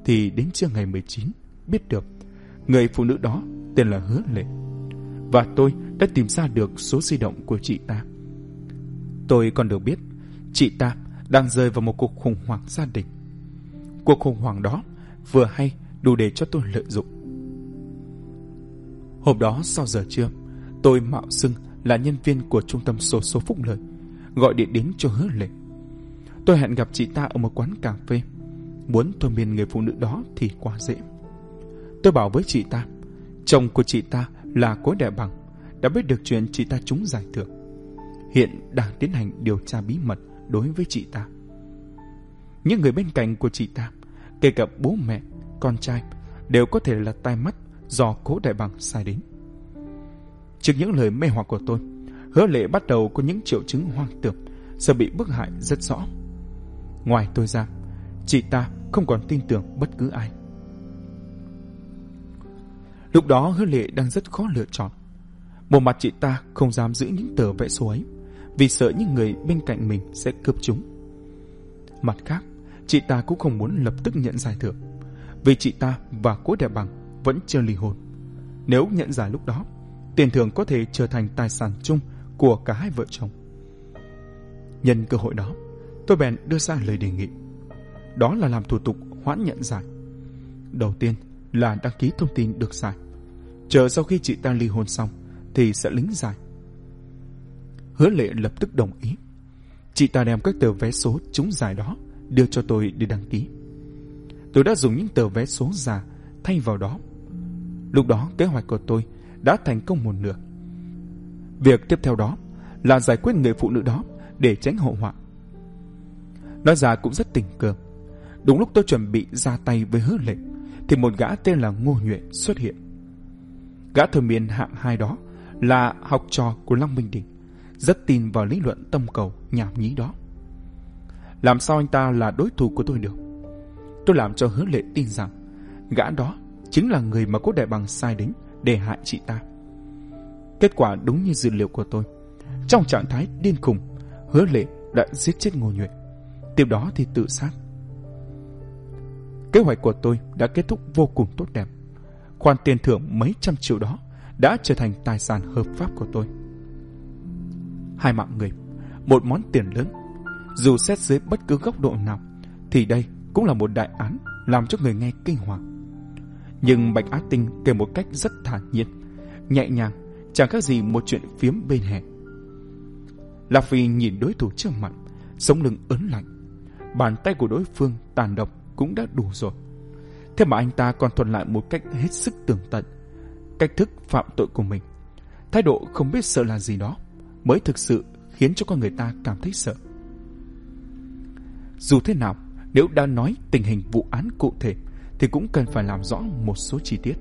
thì đến trưa ngày mười chín biết được người phụ nữ đó tên là Hứa Lệ, và tôi đã tìm ra được số di động của chị ta. Tôi còn được biết chị ta đang rơi vào một cuộc khủng hoảng gia đình. Cuộc khủng hoảng đó vừa hay đủ để cho tôi lợi dụng. Hôm đó sau giờ trưa, tôi mạo xưng là nhân viên của trung tâm xổ số phúc lợi, gọi điện đến cho Hứa Lệ. Tôi hẹn gặp chị ta ở một quán cà phê. Muốn thôi miên người phụ nữ đó thì quá dễ. Tôi bảo với chị ta, chồng của chị ta là Cố Đại Bằng đã biết được chuyện chị ta trúng giải thưởng, hiện đang tiến hành điều tra bí mật đối với chị ta. Những người bên cạnh của chị ta, kể cả bố mẹ, con trai, đều có thể là tai mắt do Cố Đại Bằng sai đến. Trước những lời mê hoặc của tôi, Hứa Lệ bắt đầu có những triệu chứng hoang tưởng, sợ bị bức hại rất rõ. Ngoài tôi ra, chị ta không còn tin tưởng bất cứ ai. Lúc đó Hứa Lệ đang rất khó lựa chọn. Một mặt chị ta không dám giữ những tờ vé số ấy, vì sợ những người bên cạnh mình sẽ cướp chúng. Mặt khác, chị ta cũng không muốn lập tức nhận giải thưởng, vì chị ta và Cố Đại Bằng vẫn chưa ly hôn. Nếu nhận giải lúc đó, tiền thưởng có thể trở thành tài sản chung của cả hai vợ chồng. Nhân cơ hội đó, tôi bèn đưa ra lời đề nghị. Đó là làm thủ tục hoãn nhận giải. Đầu tiên là đăng ký thông tin được giải, chờ sau khi chị ta ly hôn xong thì sẽ lính giải. Hứa Lệ lập tức đồng ý. Chị ta đem các tờ vé số trúng giải đó đưa cho tôi đi đăng ký. Tôi đã dùng những tờ vé số giả thay vào đó. Lúc đó kế hoạch của tôi đã thành công một nửa. Việc tiếp theo đó là giải quyết người phụ nữ đó để tránh hậu họa. Nói ra cũng rất tình cờ. Đúng lúc tôi chuẩn bị ra tay với Hứa Lệ thì một gã tên là Ngô Nhuệ xuất hiện. Gã thôi miên hạng hai đó là học trò của Lăng Minh Đình, rất tin vào lý luận tâm cầu nhảm nhí đó. Làm sao anh ta là đối thủ của tôi được? Tôi làm cho Hứa Lệ tin rằng gã đó chính là người mà Cố Đại Bằng sai đến để hại chị ta. Kết quả đúng như dự liệu của tôi. Trong trạng thái điên khùng, Hứa Lệ đã giết chết Ngô Nhuệ, tiếp đó thì tự sát. Kế hoạch của tôi đã kết thúc vô cùng tốt đẹp. Khoản tiền thưởng mấy trăm triệu đó đã trở thành tài sản hợp pháp của tôi. Hai mạng người, một món tiền lớn. Dù xét dưới bất cứ góc độ nào thì đây cũng là một đại án làm cho người nghe kinh hoàng. Nhưng Bạch Á Tinh kể một cách rất thản nhiên, nhẹ nhàng, chẳng khác gì một chuyện phiếm bên hè. La Phi nhìn đối thủ trước mặt, sống lưng ớn lạnh. Bàn tay của đối phương tàn độc cũng đã đủ rồi. Thế mà anh ta còn thuật lại một cách hết sức tường tận cách thức phạm tội của mình. Thái độ không biết sợ là gì đó mới thực sự khiến cho con người ta cảm thấy sợ. Dù thế nào, nếu đã nói tình hình vụ án cụ thể thì cũng cần phải làm rõ một số chi tiết.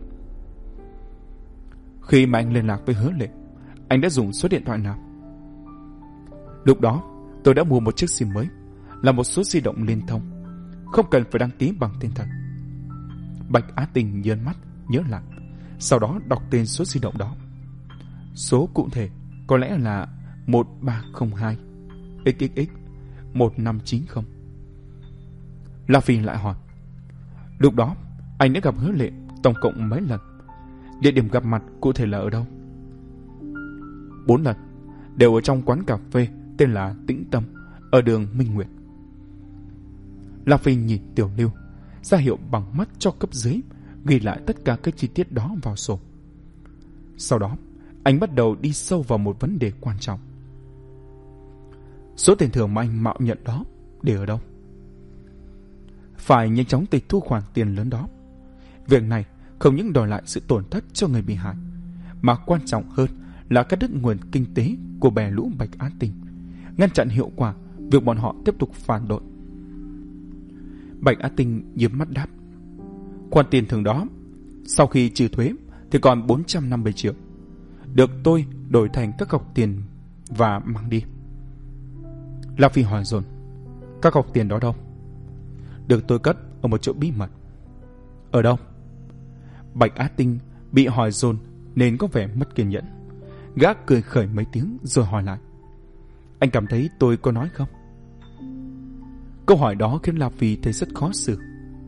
Khi mà anh liên lạc với Hứa Lệ, anh đã dùng số điện thoại nào? Lúc đó tôi đã mua một chiếc sim mới, là một số di động liên thông, không cần phải đăng ký bằng tên thật. Bạch Á Tinh nhớn mắt nhớ lại, sau đó đọc tên số di động đó. Số cụ thể có lẽ là một ba không hai x x x một năm chín không. La Phi lại hỏi, lúc đó anh đã gặp Hứa Lệ tổng cộng mấy lần? Địa điểm gặp mặt cụ thể là ở đâu? Bốn lần, đều ở trong quán cà phê tên là Tĩnh Tâm, ở đường Minh Nguyệt. La Phi nhìn Tiểu Lưu, ra hiệu bằng mắt cho cấp dưới ghi lại tất cả các chi tiết đó vào sổ. Sau đó anh bắt đầu đi sâu vào một vấn đề quan trọng. Số tiền thưởng mà anh mạo nhận đó để ở đâu? Phải nhanh chóng tịch thu khoản tiền lớn đó. Việc này không những đòi lại sự tổn thất cho người bị hại, mà quan trọng hơn là cắt đứt nguồn kinh tế của bè lũ Bạch Á Tinh, ngăn chặn hiệu quả việc bọn họ tiếp tục phản đội. Bạch Á Tinh nhíu mắt đáp, khoản tiền thưởng đó sau khi trừ thuế thì còn bốn trăm năm mươi triệu, được tôi đổi thành các cọc tiền và mang đi. La Phi hỏi dồn, các cọc tiền đó đâu? Được tôi cất ở một chỗ bí mật. Ở đâu? Bạch Á Tinh bị hỏi dồn nên có vẻ mất kiên nhẫn. Gã cười khởi mấy tiếng rồi hỏi lại, anh cảm thấy tôi có nói không? Câu hỏi đó khiến La Phi thấy rất khó xử.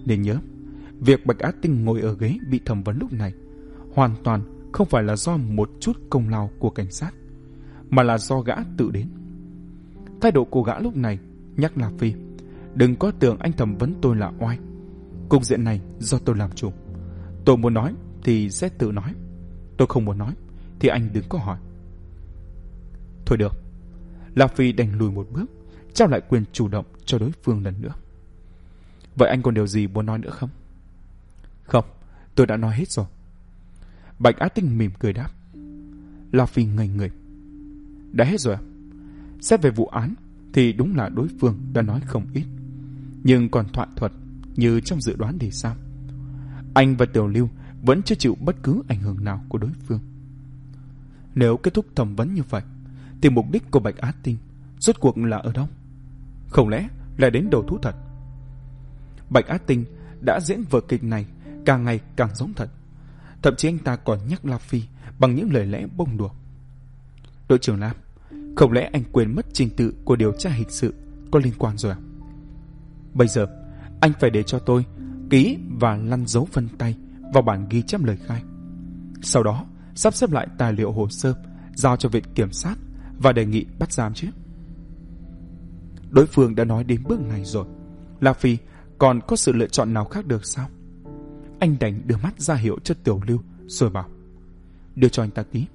Nên nhớ, việc Bạch Á Tinh ngồi ở ghế bị thẩm vấn lúc này hoàn toàn không phải là do một chút công lao của cảnh sát, mà là do gã tự đến. Thái độ của gã lúc này nhắc La Phi, đừng có tưởng anh thẩm vấn tôi là oai. Cục diện này do tôi làm chủ. Tôi muốn nói thì sẽ tự nói. Tôi không muốn nói thì anh đừng có hỏi. Thôi được. La Phi đành lùi một bước, trao lại quyền chủ động cho đối phương lần nữa. Vậy anh còn điều gì muốn nói nữa không? Không, tôi đã nói hết rồi. Bạch Á Tinh mỉm cười đáp. La Phi ngây người. Đã hết rồi à? Xét về vụ án thì đúng là đối phương đã nói không ít. Nhưng còn thoại thuật như trong dự đoán thì sao? Anh và Tiểu Lưu vẫn chưa chịu bất cứ ảnh hưởng nào của đối phương. Nếu kết thúc thẩm vấn như vậy thì mục đích của Bạch Á Tinh rốt cuộc là ở đâu? Không lẽ lại đến đầu thú thật? Bạch Á Tinh đã diễn vở kịch này càng ngày càng giống thật. Thậm chí anh ta còn nhắc La Phi bằng những lời lẽ bông đùa. Đội trưởng Lam, không lẽ anh quên mất trình tự của điều tra hình sự có liên quan rồi à? Bây giờ anh phải để cho tôi ký và lăn dấu vân tay vào bản ghi chép lời khai. Sau đó sắp xếp lại tài liệu hồ sơ giao cho viện kiểm sát và đề nghị bắt giam chứ. Đối phương đã nói đến bước này rồi, La Phi còn có sự lựa chọn nào khác được sao? Anh đành đưa mắt ra hiệu cho Tiểu Lưu rồi bảo, đưa cho anh ta ký.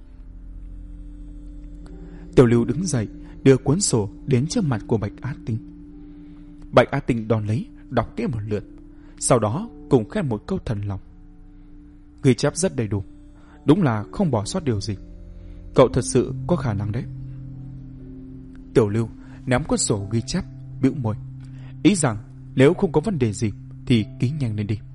Tiểu Lưu đứng dậy đưa cuốn sổ đến trước mặt của Bạch Á Tinh. Bạch Á Tinh đón lấy đọc kỹ một lượt, sau đó cùng khen một câu thần lòng. Ghi chép rất đầy đủ, đúng là không bỏ sót điều gì. Cậu thật sự có khả năng đấy. Tiểu Lưu ném cuốn sổ ghi chép, bĩu môi, ý rằng nếu không có vấn đề gì thì ký nhanh lên đi.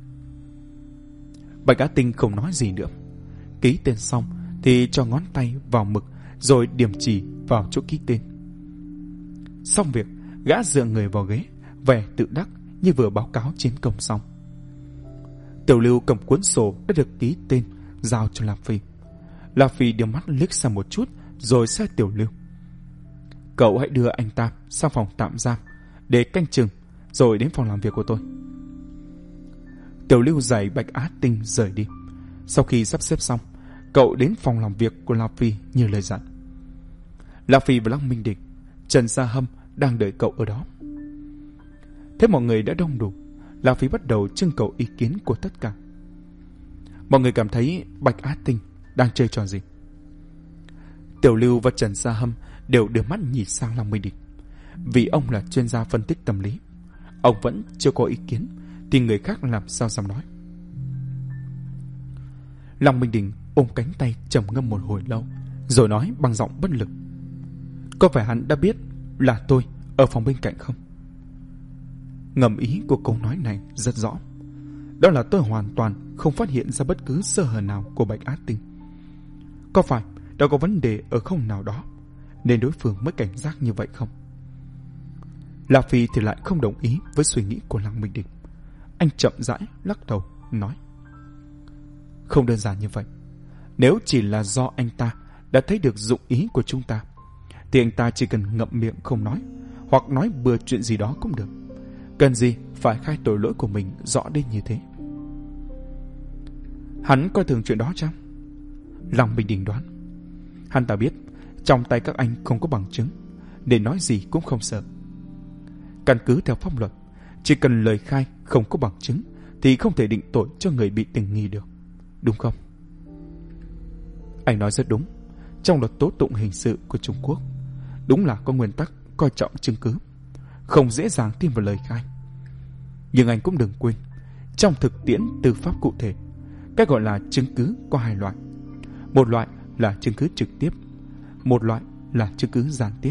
Bạch Á Tinh không nói gì nữa. Ký tên xong thì cho ngón tay vào mực rồi điểm chỉ vào chỗ ký tên. Xong việc, gã dựa người vào ghế, vẻ tự đắc như vừa báo cáo chiến công xong. Tiểu Lưu cầm cuốn sổ đã được ký tên giao cho La Phi. La Phi đưa mắt liếc sang một chút rồi sai Tiểu Lưu, cậu hãy đưa anh ta sang phòng tạm giam để canh chừng, rồi đến phòng làm việc của tôi. Tiểu Lưu dạy Bạch Á Tinh rời đi. Sau khi sắp xếp xong, cậu đến phòng làm việc của La Phi như lời dặn. La Phi và Lăng Minh Địch, Trần Gia Hâm đang đợi cậu ở đó. Thế mọi người đã đông đủ, La Phi bắt đầu trưng cầu ý kiến của tất cả. Mọi người cảm thấy Bạch Á Tinh đang chơi trò gì? Tiểu Lưu và Trần Gia Hâm đều đưa mắt nhìn sang Lăng Minh Địch. Vì ông là chuyên gia phân tích tâm lý, ông vẫn chưa có ý kiến thì người khác làm sao dám nói. Lăng Minh Địch ôm cánh tay trầm ngâm một hồi lâu, rồi nói bằng giọng bất lực, có phải hắn đã biết là tôi ở phòng bên cạnh không? Ngầm ý của câu nói này rất rõ, đó là tôi hoàn toàn không phát hiện ra bất cứ sơ hở nào của Bạch Á Tinh. Có phải đã có vấn đề ở không nào đó nên đối phương mới cảnh giác như vậy không? La Phi thì lại không đồng ý với suy nghĩ của Lăng Minh Địch. Anh chậm rãi lắc đầu nói, không đơn giản như vậy. Nếu chỉ là do anh ta đã thấy được dụng ý của chúng ta thì anh ta chỉ cần ngậm miệng không nói, hoặc nói bừa chuyện gì đó cũng được. Cần gì phải khai tội lỗi của mình rõ đến như thế? Hắn coi thường chuyện đó chăng? Lăng Minh Địch đoán, hắn ta biết trong tay các anh không có bằng chứng nên nói gì cũng không sợ. Căn cứ theo pháp luật, chỉ cần lời khai không có bằng chứng thì không thể định tội cho người bị tình nghi được, đúng không? Anh nói rất đúng. Trong luật tố tụng hình sự của Trung Quốc đúng là có nguyên tắc coi trọng chứng cứ, không dễ dàng tin vào lời khai. Nhưng anh cũng đừng quên, trong thực tiễn tư pháp cụ thể, cái gọi là chứng cứ có hai loại. Một loại là chứng cứ trực tiếp, một loại là chứng cứ gián tiếp.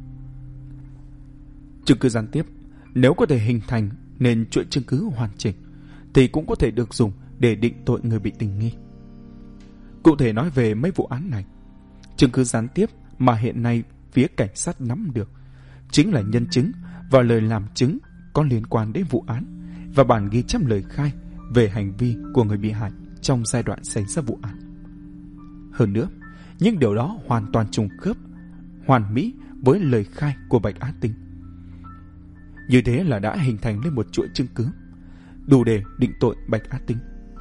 Chứng cứ gián tiếp nếu có thể hình thành nên chuỗi chứng cứ hoàn chỉnh thì cũng có thể được dùng để định tội người bị tình nghi. Cụ thể nói về mấy vụ án này, chứng cứ gián tiếp mà hiện nay phía cảnh sát nắm được chính là nhân chứng và lời làm chứng có liên quan đến vụ án và bản ghi chép lời khai về hành vi của người bị hại trong giai đoạn xảy ra vụ án. Hơn nữa, những điều đó hoàn toàn trùng khớp, hoàn mỹ với lời khai của Bạch Á Tinh. Như thế là đã hình thành lên một chuỗi chứng cứ. đủ để định tội Bạch Á Tinh.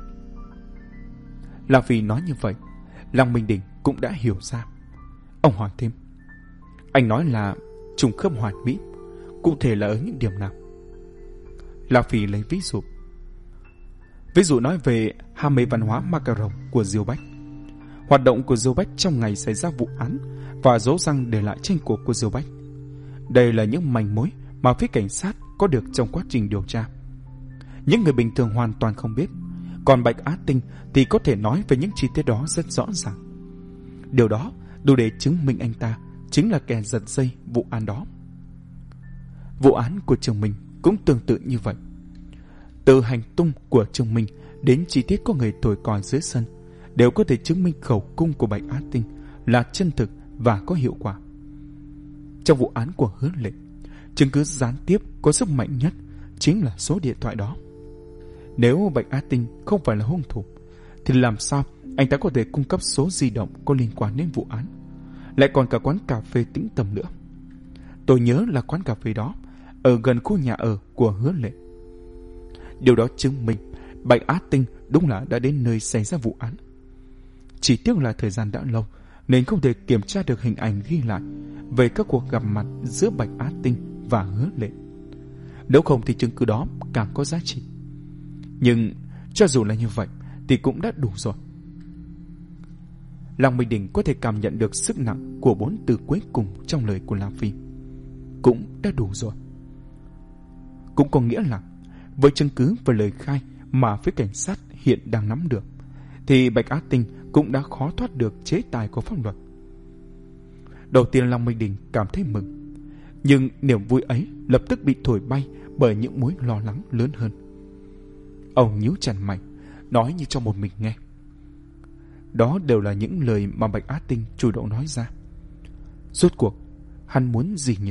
Là vì nói như vậy, Lăng Minh Đình cũng đã hiểu ra. Ông hỏi thêm, anh nói là trùng khớp hoàn mỹ, cụ thể là ở những điểm nào? La Phi lấy ví dụ. Ví dụ nói về ham mê văn hóa macaron của Diêu Bách. Hoạt động của Diêu Bách trong ngày xảy ra vụ án và dấu răng để lại trên cổ của Diêu Bách. Đây là những manh mối mà phía cảnh sát có được trong quá trình điều tra. Những người bình thường hoàn toàn không biết, còn Bạch Á Tinh thì có thể nói về những chi tiết đó rất rõ ràng. Điều đó đủ để chứng minh anh ta chính là kẻ giật dây vụ án đó. Vụ án của Trường Minh cũng tương tự như vậy. Từ hành tung của Trường Minh đến chi tiết có người thổi còi dưới sân đều có thể chứng minh khẩu cung của Bạch Á Tinh là chân thực và có hiệu quả. Trong vụ án của Hứa Lệ, chứng cứ gián tiếp có sức mạnh nhất chính là số điện thoại đó. Nếu Bạch Á Tinh không phải là hung thủ, thì làm sao anh ta có thể cung cấp số di động có liên quan đến vụ án, lại còn cả quán cà phê tĩnh tâm nữa. Tôi nhớ là quán cà phê đó ở gần khu nhà ở của Hứa Lệ. Điều đó chứng minh Bạch Á Tinh đúng là đã đến nơi xảy ra vụ án. Chỉ tiếc là thời gian đã lâu nên không thể kiểm tra được hình ảnh ghi lại về các cuộc gặp mặt giữa Bạch Á Tinh và Hứa Lệ. Nếu không thì chứng cứ đó càng có giá trị. Nhưng cho dù là như vậy thì cũng đã đủ rồi. Lăng Minh Đình có thể cảm nhận được sức nặng của bốn từ cuối cùng trong lời của La Phi. Cũng đã đủ rồi. Cũng có nghĩa là với chứng cứ và lời khai mà phía cảnh sát hiện đang nắm được, thì Bạch Á Tinh cũng đã khó thoát được chế tài của pháp luật. Đầu tiên Lăng Minh Đình cảm thấy mừng, nhưng niềm vui ấy lập tức bị thổi bay bởi những mối lo lắng lớn hơn. Ông nhíu chặt mày, nói như cho một mình nghe. Đó đều là những lời mà Bạch Á Tinh chủ động nói ra. Rốt cuộc hắn muốn gì nhỉ?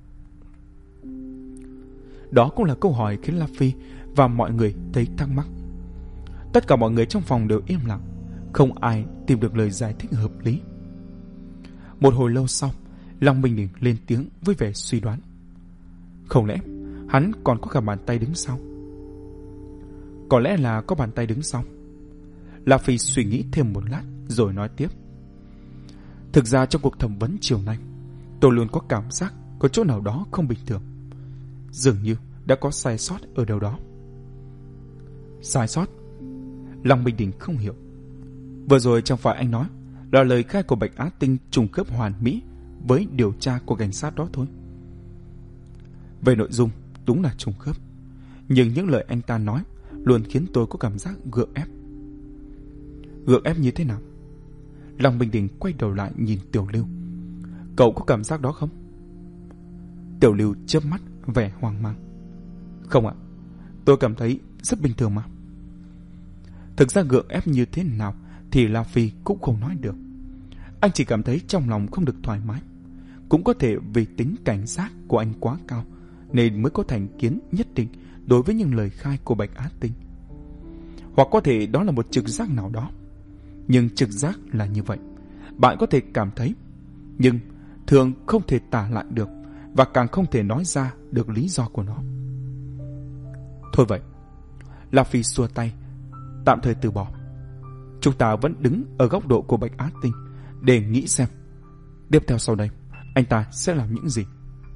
Đó cũng là câu hỏi khiến La Phi và mọi người thấy thắc mắc. Tất cả mọi người trong phòng đều im lặng, không ai tìm được lời giải thích hợp lý. Một hồi lâu sau, Lăng Minh Đình lên tiếng với vẻ suy đoán. Không lẽ hắn còn có cả bàn tay đứng sau? Có lẽ là có bàn tay đứng sau. La Phi suy nghĩ thêm một lát rồi nói tiếp. Thực ra trong cuộc thẩm vấn chiều nay, tôi luôn có cảm giác có chỗ nào đó không bình thường. Dường như đã có sai sót ở đâu đó. Sai sót? Lăng Minh Đình không hiểu. Vừa rồi chẳng phải anh nói là lời khai của Bạch Á Tinh trùng khớp hoàn mỹ với điều tra của cảnh sát đó thôi. Về nội dung đúng là trùng khớp, nhưng những lời anh ta nói luôn khiến tôi có cảm giác gượng ép. Gượng ép như thế nào? Lăng Minh Đình quay đầu lại nhìn Tiểu Lưu. Cậu có cảm giác đó không? Tiểu Lưu chớp mắt vẻ hoang mang. Không ạ, tôi cảm thấy rất bình thường mà. Thực ra gượng ép như thế nào thì La Phi cũng không nói được. Anh chỉ cảm thấy trong lòng không được thoải mái. Cũng có thể vì tính cảnh giác của anh quá cao nên mới có thành kiến nhất định đối với những lời khai của Bạch Á Tinh. Hoặc có thể đó là một trực giác nào đó. Nhưng trực giác là như vậy, bạn có thể cảm thấy, nhưng thường không thể tả lại được, và càng không thể nói ra được lý do của nó. Thôi vậy, La Phi xua tay, tạm thời từ bỏ. Chúng ta vẫn đứng ở góc độ của Bạch Á Tinh để nghĩ xem tiếp theo sau đây anh ta sẽ làm những gì.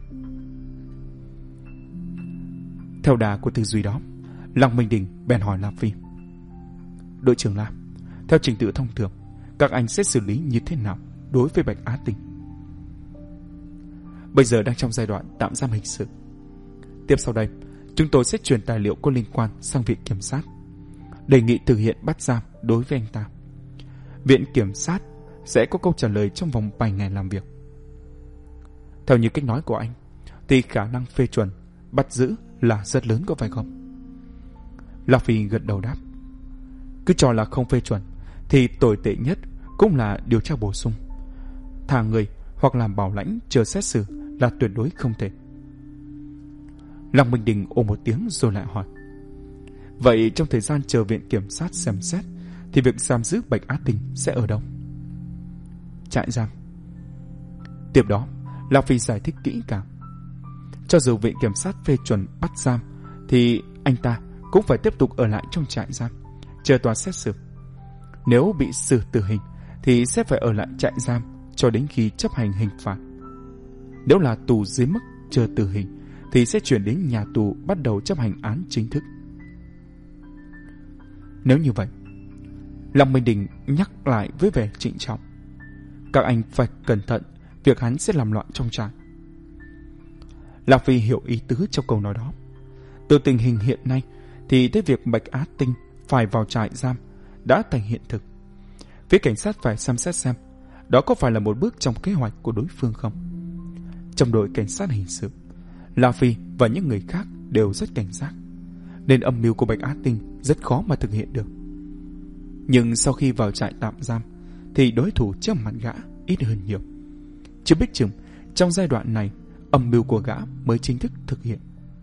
Theo đà của tư duy đó, Lăng Minh Đình bèn hỏi La Phi. Đội trưởng La, theo trình tự thông thường, các anh sẽ xử lý như thế nào đối với Bạch Á Tinh? Bây giờ đang trong giai đoạn tạm giam hình sự. Tiếp sau đây, chúng tôi sẽ chuyển tài liệu có liên quan sang viện kiểm sát, đề nghị thực hiện bắt giam đối với anh ta. Viện kiểm sát sẽ có câu trả lời trong vòng bảy ngày làm việc. Theo như cách nói của anh, thì khả năng phê chuẩn, bắt giữ là rất lớn, có phải không? La Phi gật đầu đáp. Cứ cho là không phê chuẩn, thì tồi tệ nhất cũng là điều tra bổ sung. Thả người hoặc làm bảo lãnh chờ xét xử là tuyệt đối không thể. Lăng Minh Đình ồ một tiếng rồi lại hỏi. Vậy trong thời gian chờ viện kiểm sát xem xét, thì việc giam giữ Bạch Á Tinh sẽ ở đâu? Trại giam. Tiếp đó, La Phi giải thích kỹ càng. Cho dù viện kiểm sát phê chuẩn bắt giam, thì anh ta cũng phải tiếp tục ở lại trong trại giam, chờ tòa xét xử. Nếu bị xử tử hình thì sẽ phải ở lại trại giam cho đến khi chấp hành hình phạt. Nếu là tù dưới mức chờ tử hình thì sẽ chuyển đến nhà tù bắt đầu chấp hành án chính thức. Nếu như vậy, Long Minh Đình nhắc lại với vẻ trịnh trọng, các anh phải cẩn thận việc hắn sẽ làm loạn trong trại. Lạc Phi hiểu ý tứ trong câu nói đó. Từ tình hình hiện nay thì tới việc Bạch Á Tinh phải vào trại giam đã thành hiện thực. Phía cảnh sát phải xem xét xem đó có phải là một bước trong kế hoạch của đối phương không. Trong đội cảnh sát hình sự, La Phi và những người khác đều rất cảnh giác, nên âm mưu của Bạch Á Tinh rất khó mà thực hiện được. Nhưng sau khi vào trại tạm giam thì đối thủ trước mặt gã ít hơn nhiều. Chưa biết chừng trong giai đoạn này âm mưu của gã mới chính thức thực hiện.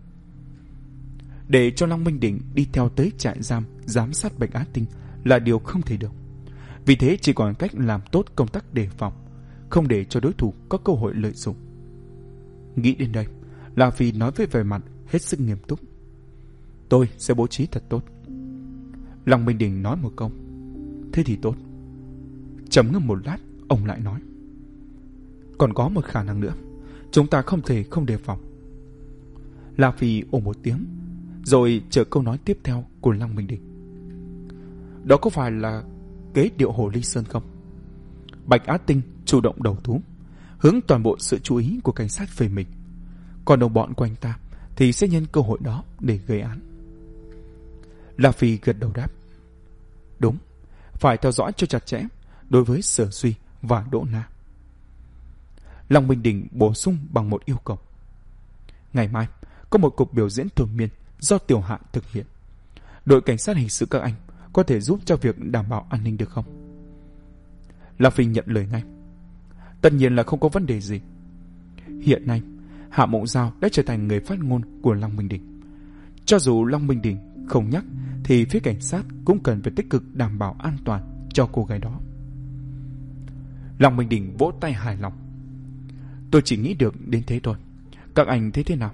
Để cho Long Minh Đình đi theo tới trại giam giám sát Bạch Á Tinh là điều không thể được. Vì thế chỉ còn cách làm tốt công tác đề phòng, không để cho đối thủ có cơ hội lợi dụng. Nghĩ đến đây, La Phi nói với vẻ mặt hết sức nghiêm túc, tôi sẽ bố trí thật tốt. Long Minh Đình nói một câu, thế thì tốt. Trầm ngâm một lát, ông lại nói, còn có một khả năng nữa, chúng ta không thể không đề phòng. La Phi ồ một tiếng, rồi chờ câu nói tiếp theo của Long Minh Đình. Đó có phải là kế điệu Hồ Ly Sơn không? Bạch Á Tinh chủ động đầu thú, hướng toàn bộ sự chú ý của cảnh sát về mình, còn đồng bọn của anh ta thì sẽ nhân cơ hội đó để gây án. La Phi gật đầu đáp, đúng, phải theo dõi cho chặt chẽ đối với Sở Duy và Đỗ Na. Long Minh Đình bổ sung bằng một yêu cầu, ngày mai có một cuộc biểu diễn thường niên do Tiểu Hạ thực hiện. Đội cảnh sát hình sự các anh có thể giúp cho việc đảm bảo an ninh được không? La Phi nhận lời ngay, tất nhiên là không có vấn đề gì. Hiện nay Hạ Mộng Giao đã trở thành người phát ngôn của Long Minh Đình. Cho dù Long Minh Đình không nhắc thì phía cảnh sát cũng cần phải tích cực đảm bảo an toàn cho cô gái đó. Long Minh Đình vỗ tay hài lòng, tôi chỉ nghĩ được đến thế thôi, các anh thấy thế nào?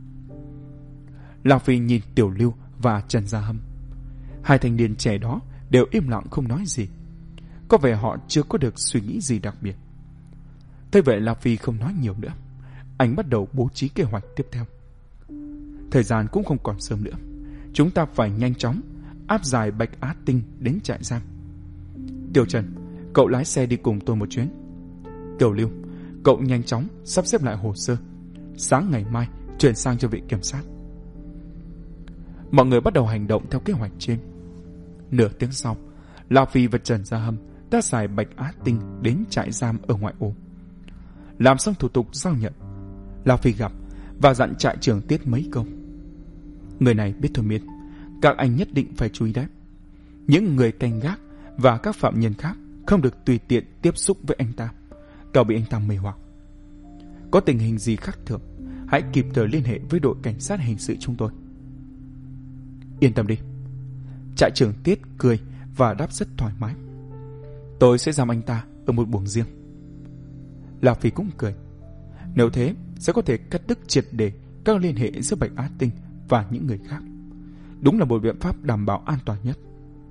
Lạc Phi nhìn Tiểu Lưu và Trần Gia Hâm. Hai thanh niên trẻ đó đều im lặng không nói gì, có vẻ họ chưa có được suy nghĩ gì đặc biệt. Thế vậy Lạc Phi không nói nhiều nữa, anh bắt đầu bố trí kế hoạch tiếp theo. Thời gian cũng không còn sớm nữa, chúng ta phải nhanh chóng áp giải Bạch Á Tinh đến trại giam. Tiểu Trần, cậu lái xe đi cùng tôi một chuyến. Tiểu Lưu, cậu nhanh chóng sắp xếp lại hồ sơ, sáng ngày mai chuyển sang cho viện kiểm sát. Mọi người bắt đầu hành động theo kế hoạch trên. Nửa tiếng sau, La Phi và Trần Gia Hâm đã giải Bạch Á Tinh đến trại giam ở ngoại ô. Làm xong thủ tục giao nhận, La Phi gặp và dặn trại trưởng Tiết mấy câu. Người này biết thôi miên, các anh nhất định phải chú ý đấy. Những người canh gác và các phạm nhân khác không được tùy tiện tiếp xúc với anh ta, cậu bị anh ta mê hoặc. Có tình hình gì khác thường, hãy kịp thời liên hệ với đội cảnh sát hình sự chúng tôi. Yên tâm đi. Trại trưởng Tiết cười và đáp rất thoải mái. Tôi sẽ giam anh ta ở một buồng riêng. La Phi cũng cười. Nếu thế, sẽ có thể cắt đứt triệt để các liên hệ giữa Bạch Á Tinh và những người khác. Đúng là một biện pháp đảm bảo an toàn nhất.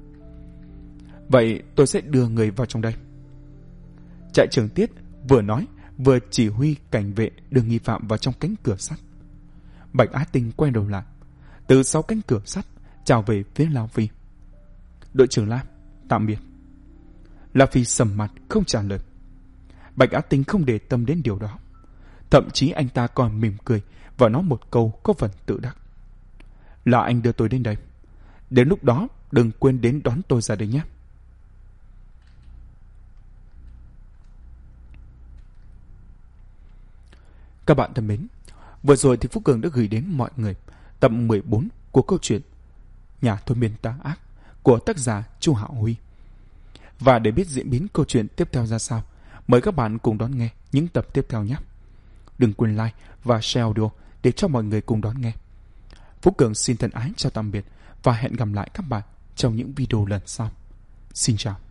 Vậy tôi sẽ đưa người vào trong đây. Trại trưởng Tiết vừa nói vừa chỉ huy cảnh vệ đưa nghi phạm vào trong cánh cửa sắt. Bạch Á Tinh quay đầu lại, từ sau cánh cửa sắt chào về phía La Phi. Đội trưởng La, tạm biệt. La Phi sầm mặt không trả lời. Bạch Á Tinh không để tâm đến điều đó, thậm chí anh ta còn mỉm cười và nói một câu có phần tự đắc. Là anh đưa tôi đến đây, đến lúc đó đừng quên đến đón tôi ra đây nhé. Các bạn thân mến, vừa rồi thì Phú Cường đã gửi đến mọi người tập mười bốn của câu chuyện Nhà Thôi Miên Tà Ác của tác giả Chu Hạo Huy. Và để biết diễn biến câu chuyện tiếp theo ra sao, mời các bạn cùng đón nghe những tập tiếp theo nhé. Đừng quên like và share audio để cho mọi người cùng đón nghe. Phú Cường xin thân ái chào tạm biệt và hẹn gặp lại các bạn trong những video lần sau. Xin chào.